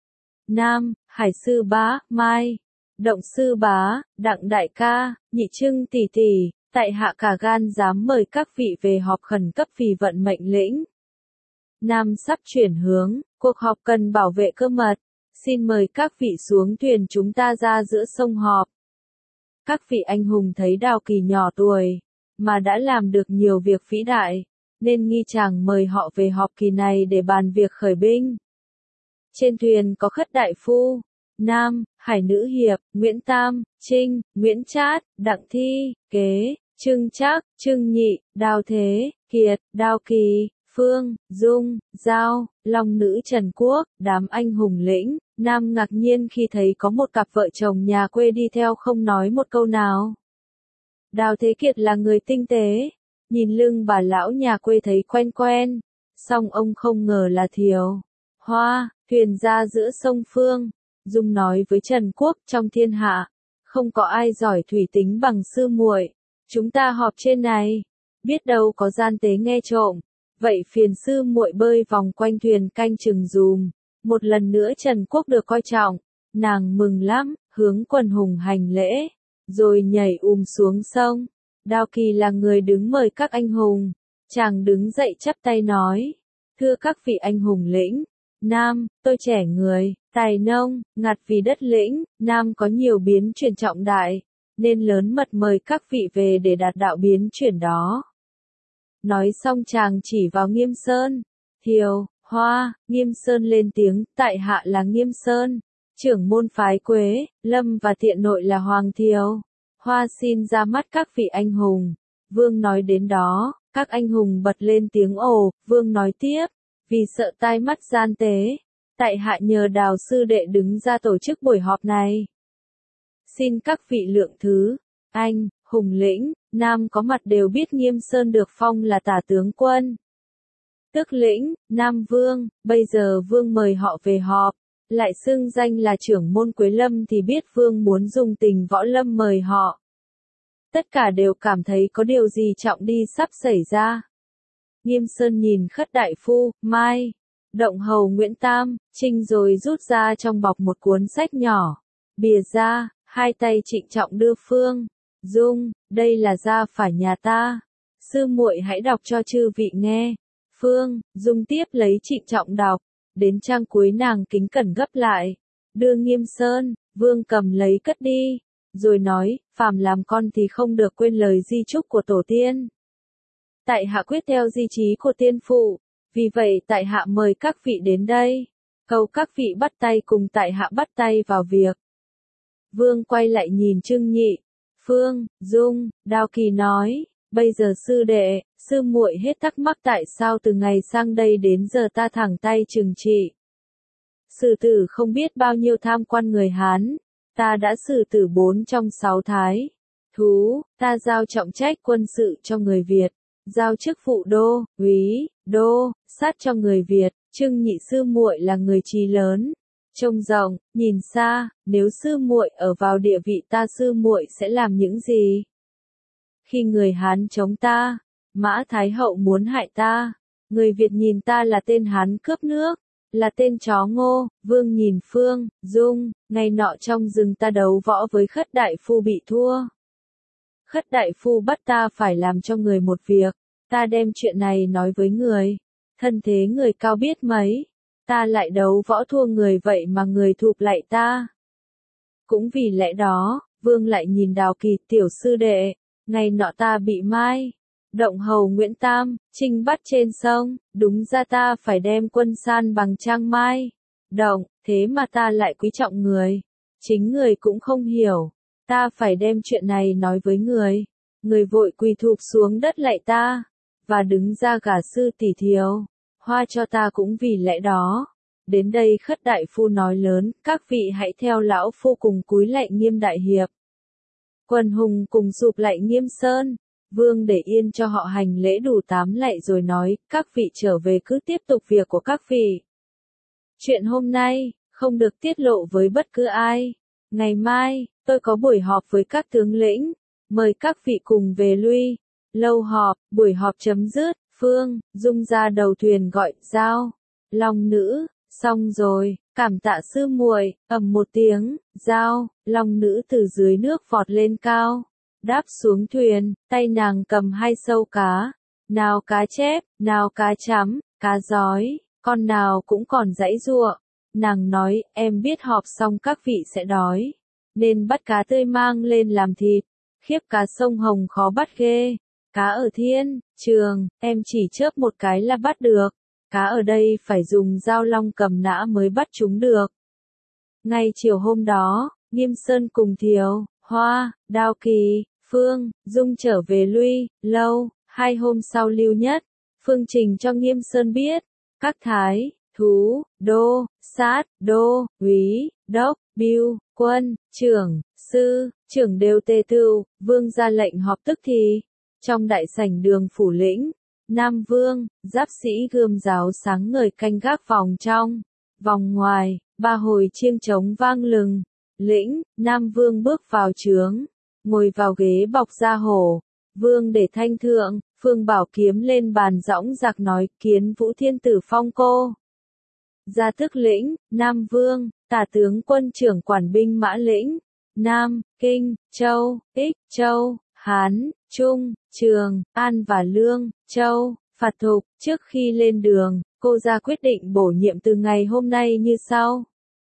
Nam, Hải sư bá, Mai, Động sư bá, Đặng đại ca, Nhị Trưng tỷ tỷ, tại hạ cả gan dám mời các vị về họp khẩn cấp vì vận mệnh lĩnh Nam sắp chuyển hướng, cuộc họp cần bảo vệ cơ mật, xin mời các vị xuống thuyền chúng ta ra giữa sông họp. Các vị anh hùng thấy Đào Kỳ nhỏ tuổi, mà đã làm được nhiều việc vĩ đại, nên nghi chàng mời họ về họp kỳ này để bàn việc khởi binh. Trên thuyền có Khất đại phu, Nam, Hải nữ hiệp, Nguyễn Tam, Trinh, Nguyễn Trát, Đặng Thi, Kế, Trương Trác, Trương Nhị, Đao Thế, Kiệt, Đao Kỳ, Phương, Dung, Giao, Long Nữ Trần Quốc, đám anh hùng lĩnh. Nam ngạc nhiên khi thấy có một cặp vợ chồng nhà quê đi theo không nói một câu nào. Đao Thế Kiệt là người tinh tế, nhìn lưng bà lão nhà quê thấy quen quen, song ông không ngờ là Thiều Hoa, thuyền ra giữa sông Phương. Dung nói với Trần Quốc, trong thiên hạ, không có ai giỏi thủy tính bằng sư muội. Chúng ta họp trên này, biết đâu có gian tế nghe trộm, vậy phiền sư muội bơi vòng quanh thuyền canh chừng dùm. Một lần nữa Trần Quốc được coi trọng, nàng mừng lắm, hướng quần hùng hành lễ, rồi nhảy ùm xuống sông. Đao Kỳ là người đứng mời các anh hùng, chàng đứng dậy chắp tay nói, thưa các vị anh hùng lĩnh, Nam, tôi trẻ người, tài nông, ngặt vì đất lĩnh, Nam có nhiều biến chuyển trọng đại, nên lớn mật mời các vị về để đạt đạo biến chuyển đó. Nói xong chàng chỉ vào Nghiêm Sơn, Thiều Hoa. Nghiêm Sơn lên tiếng, tại hạ là Nghiêm Sơn, trưởng môn phái Quế Lâm và tiện nội là Hoàng Thiều Hoa xin ra mắt các vị anh hùng. Vương nói đến đó, các anh hùng bật lên tiếng ồ. Vương nói tiếp, vì sợ tai mắt gian tế, tại hạ nhờ Đào sư đệ đứng ra tổ chức buổi họp này. Xin các vị lượng thứ, anh hùng lĩnh Nam có mặt đều biết Nghiêm Sơn được phong là tả tướng quân, tức lĩnh Nam Vương. Bây giờ Vương mời họ về họp, lại xưng danh là trưởng môn Quế Lâm thì biết Vương muốn dùng tình võ lâm mời họ. Tất cả đều cảm thấy có điều gì trọng đi sắp xảy ra. Nghiêm Sơn nhìn Khất Đại Phu, Mai, Động Hầu Nguyễn Tam, Trinh rồi rút ra trong bọc một cuốn sách nhỏ, bìa ra, hai tay trịnh trọng đưa Phương, Dung, đây là gia phả nhà ta, sư muội hãy đọc cho chư vị nghe. Phương, Dung tiếp lấy trịnh trọng đọc, đến trang cuối nàng kính cẩn gấp lại, đưa Nghiêm Sơn. Vương cầm lấy cất đi, rồi nói, phàm làm con thì không được quên lời di chúc của tổ tiên. Tại hạ quyết theo di chí của tiên phụ, vì vậy tại hạ mời các vị đến đây, cầu các vị bắt tay cùng tại hạ bắt tay vào việc. Vương quay lại nhìn Trương Nhị, Phương, Dung, Đao Kỳ nói, bây giờ sư đệ, sư muội hết thắc mắc tại sao từ ngày sang đây đến giờ ta thẳng tay trừng trị. Xử tử không biết bao nhiêu tham quan người Hán, ta đã xử tử bốn trong sáu thái thú, ta giao trọng trách quân sự cho người Việt, giao chức vụ đô, úy, đô, sát cho người Việt. Trương Nhị sư muội là người trí lớn, trông rộng, nhìn xa, nếu sư muội ở vào địa vị ta sư muội sẽ làm những gì? Khi người Hán chống ta, Mã Thái Hậu muốn hại ta, người Việt nhìn ta là tên Hán cướp nước, là tên chó ngô. Vương nhìn Phương, Dung, ngày nọ trong rừng ta đấu võ với Khất Đại Phu bị thua. Khất Đại Phu bắt ta phải làm cho người một việc, ta đem chuyện này nói với người, thân thế người cao biết mấy, ta lại đấu võ thua người vậy mà người thụp lại ta. Cũng vì lẽ đó, Vương lại nhìn Đào Kỳ, tiểu sư đệ, ngày nọ ta bị Mai, Động Hầu Nguyễn Tam, Trinh bắt trên sông, đúng ra ta phải đem quân san bằng trang Mai, Động, thế mà ta lại quý trọng người, chính người cũng không hiểu, ta phải đem chuyện này nói với người, người vội quỳ thụp xuống đất lạy ta, và đứng ra gả sư tỷ Thiều Hoa cho ta. Cũng vì lẽ đó, đến đây Khất Đại Phu nói lớn, các vị hãy theo lão phu cùng cúi lạy Nghiêm đại hiệp. Quần hùng cùng sụp lạy Nghiêm Sơn. Vương để yên cho họ hành lễ đủ tám lạy rồi nói, các vị trở về cứ tiếp tục việc của các vị. Chuyện hôm nay, không được tiết lộ với bất cứ ai. Ngày mai, tôi có buổi họp với các tướng lĩnh, mời các vị cùng về lui. Lâu họp, buổi họp chấm dứt, Phương, Dung ra đầu thuyền gọi, Giao, Long Nữ, xong rồi, cảm tạ sư muội. Ầm một tiếng, Giao, Long Nữ từ dưới nước vọt lên cao, đáp xuống thuyền, tay nàng cầm hai sâu cá, nào cá chép, nào cá chấm, cá giói, con nào cũng còn giãy giụa. Nàng nói, em biết họp xong các vị sẽ đói, nên bắt cá tươi mang lên làm thịt. Khiếp, cá sông Hồng khó bắt ghê, cá ở Thiên Trường, em chỉ chớp một cái là bắt được, cá ở đây phải dùng dao long cầm nã mới bắt chúng được. Ngay chiều hôm đó, Nghiêm Sơn cùng Thiều Hoa, Đao Kỳ, Phương, Dung trở về Lui, Lâu, hai hôm sau Lưu Nhất, Phương trình cho Nghiêm Sơn biết, các thái, thú, đô, sát, đô, úy, đốc, bưu, quân, trưởng, sư, trưởng đều tề tựu, vương ra lệnh họp tức thì. Trong đại sảnh đường phủ lĩnh, Nam Vương, giáp sĩ gươm giáo sáng ngời canh gác vòng trong, vòng ngoài, ba hồi chiêng trống vang lừng. Lĩnh, Nam Vương bước vào trướng, ngồi vào ghế bọc da hổ, Vương để thanh thượng, Phương bảo kiếm lên bàn dõng dạc nói kiến Vũ Thiên Tử phong cô. Ra tức lĩnh, Nam Vương, tả tướng quân trưởng quản binh mã lĩnh, Nam, Kinh, Châu, Ích, Châu, Hán, Trung, Trường, An và Lương, Châu, phạt thục. Trước khi lên đường, cô ra quyết định bổ nhiệm từ ngày hôm nay như sau.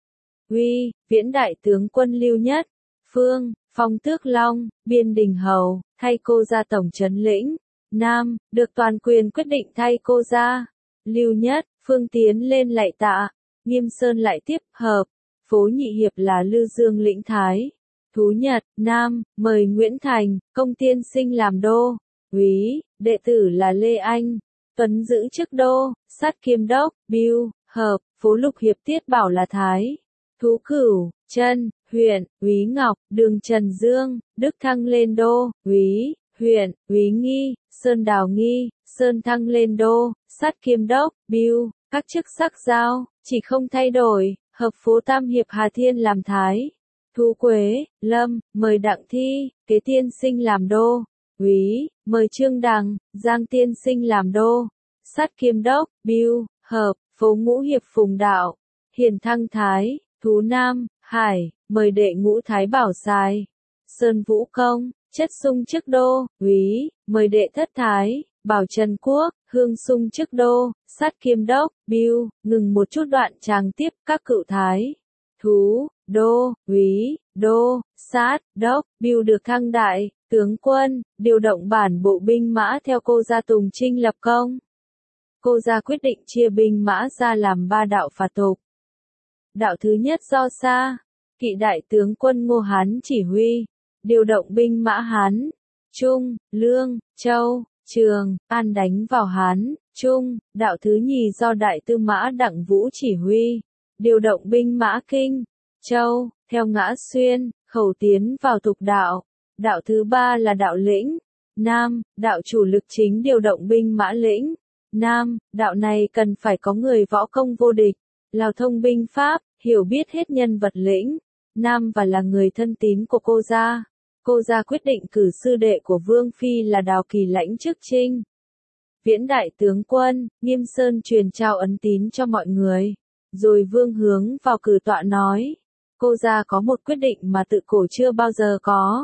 Uy, viễn đại tướng quân Lưu Nhất, Phương, phong tước Long, biên đình hầu, thay cô ra tổng trấn lĩnh, Nam, được toàn quyền quyết định thay cô ra. Lưu Nhất, Phương tiến lên lạy tạ, Nghiêm Sơn lại tiếp hợp, phố nhị hiệp là Lư Dương lĩnh thái. Thú Nhật, Nam, mời Nguyễn Thành, công tiên sinh làm đô, úy, đệ tử là Lê Anh, tuấn giữ chức đô, sát kiêm đốc, bưu, hợp, phố lục hiệp tiết bảo là thái. Thú Cửu, Chân, huyện, úy Ngọc, đường Trần Dương, Đức thăng lên đô, úy, huyện, úy Nghi, Sơn Đào Nghi, Sơn thăng lên đô, sát kiêm đốc, bưu, các chức sắc giao, chỉ không thay đổi, hợp phố Tam Hiệp Hà Thiên làm thái. Thú Quế, Lâm, mời Đặng Thi, kế tiên sinh làm đô, úy, mời Trương Đằng, Giang tiên sinh làm đô, sát kiêm đốc, bưu, hợp, phố Ngũ Hiệp Phùng Đạo, hiền thăng thái. Thú Nam, Hải, mời đệ ngũ thái bảo sài. Sơn Vũ Công, chất sung chức đô, úy, mời đệ thất thái, bảo Trần Quốc, hương sung chức đô, sát kiêm đốc, bưu, ngừng một chút đoạn tràng tiếp các cựu thái. Thú, đô, úy, đô, sát, đốc, bưu được thăng đại, tướng quân, điều động bản bộ binh mã theo cô gia Tùng Trinh lập công. Cô gia quyết định chia binh mã ra làm ba đạo phạt tục. Đạo thứ nhất do Sa, kỵ đại tướng quân Ngô Hán chỉ huy, điều động binh mã Hán, Trung, Lương, Châu, Trường, An đánh vào Hán, Trung. Đạo thứ nhì do đại tư mã Đặng Vũ chỉ huy, điều động binh mã Kinh, Châu, theo Ngã Xuyên, khẩu tiến vào Thục đạo. Đạo thứ ba là đạo lĩnh, Nam, đạo chủ lực chính điều động binh mã lĩnh, Nam. Đạo này cần phải có người võ công vô địch, lào thông binh pháp, hiểu biết hết nhân vật lĩnh, Nam và là người thân tín của cô gia. Cô gia quyết định cử sư đệ của Vương Phi là Đào Kỳ lãnh chức Trinh. Viễn đại tướng quân, Nghiêm Sơn truyền trao ấn tín cho mọi người. Rồi Vương hướng vào cử tọa nói, cô gia có một quyết định mà tự cổ chưa bao giờ có.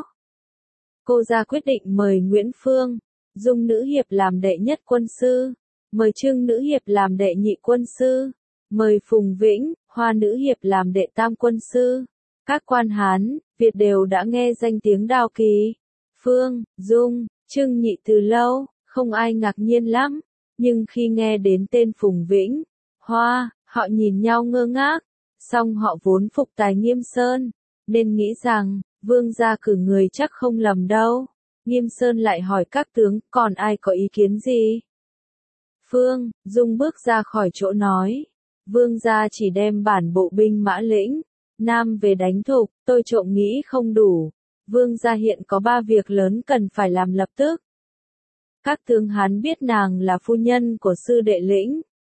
Cô gia quyết định mời Nguyễn Phương, Dung nữ hiệp làm đệ nhất quân sư, mời Trương nữ hiệp làm đệ nhị quân sư, mời Phùng Vĩnh, Hoa nữ hiệp làm đệ tam quân sư. Các quan Hán, Việt đều đã nghe danh tiếng Đào Kỳ, Phương, Dung, Trương nhị từ lâu, không ai ngạc nhiên lắm. Nhưng khi nghe đến tên Phùng Vĩnh, Hoa, họ nhìn nhau ngơ ngác. Song họ vốn phục tài Nghiêm Sơn, nên nghĩ rằng, Vương gia cử người chắc không lầm đâu. Nghiêm Sơn lại hỏi các tướng, còn ai có ý kiến gì? Phương, Dung bước ra khỏi chỗ nói, Vương gia chỉ đem bản bộ binh mã lĩnh, Nam về đánh Thục, tôi trộm nghĩ không đủ. Vương gia hiện có ba việc lớn cần phải làm lập tức. Các tướng Hán biết nàng là phu nhân của sư đệ lĩnh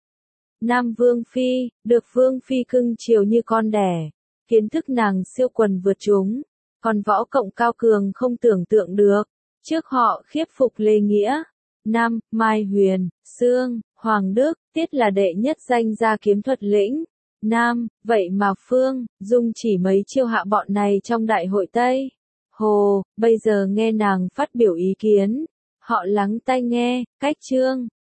Nam Vương Phi, được Vương Phi cưng chiều như con đẻ. Kiến thức nàng siêu quần vượt chúng, còn võ cộng cao cường không tưởng tượng được. Trước họ khiếp phục Lê Nghĩa, Nam, Mai Huyền, Sương, Hoàng Đức, Tiết là đệ nhất danh gia kiếm thuật lĩnh Nam, vậy mà Phương, Dung chỉ mấy chiêu hạ bọn này trong đại hội Tây. Hồ, bây giờ nghe nàng phát biểu ý kiến, họ lắng tai nghe, cách Trương,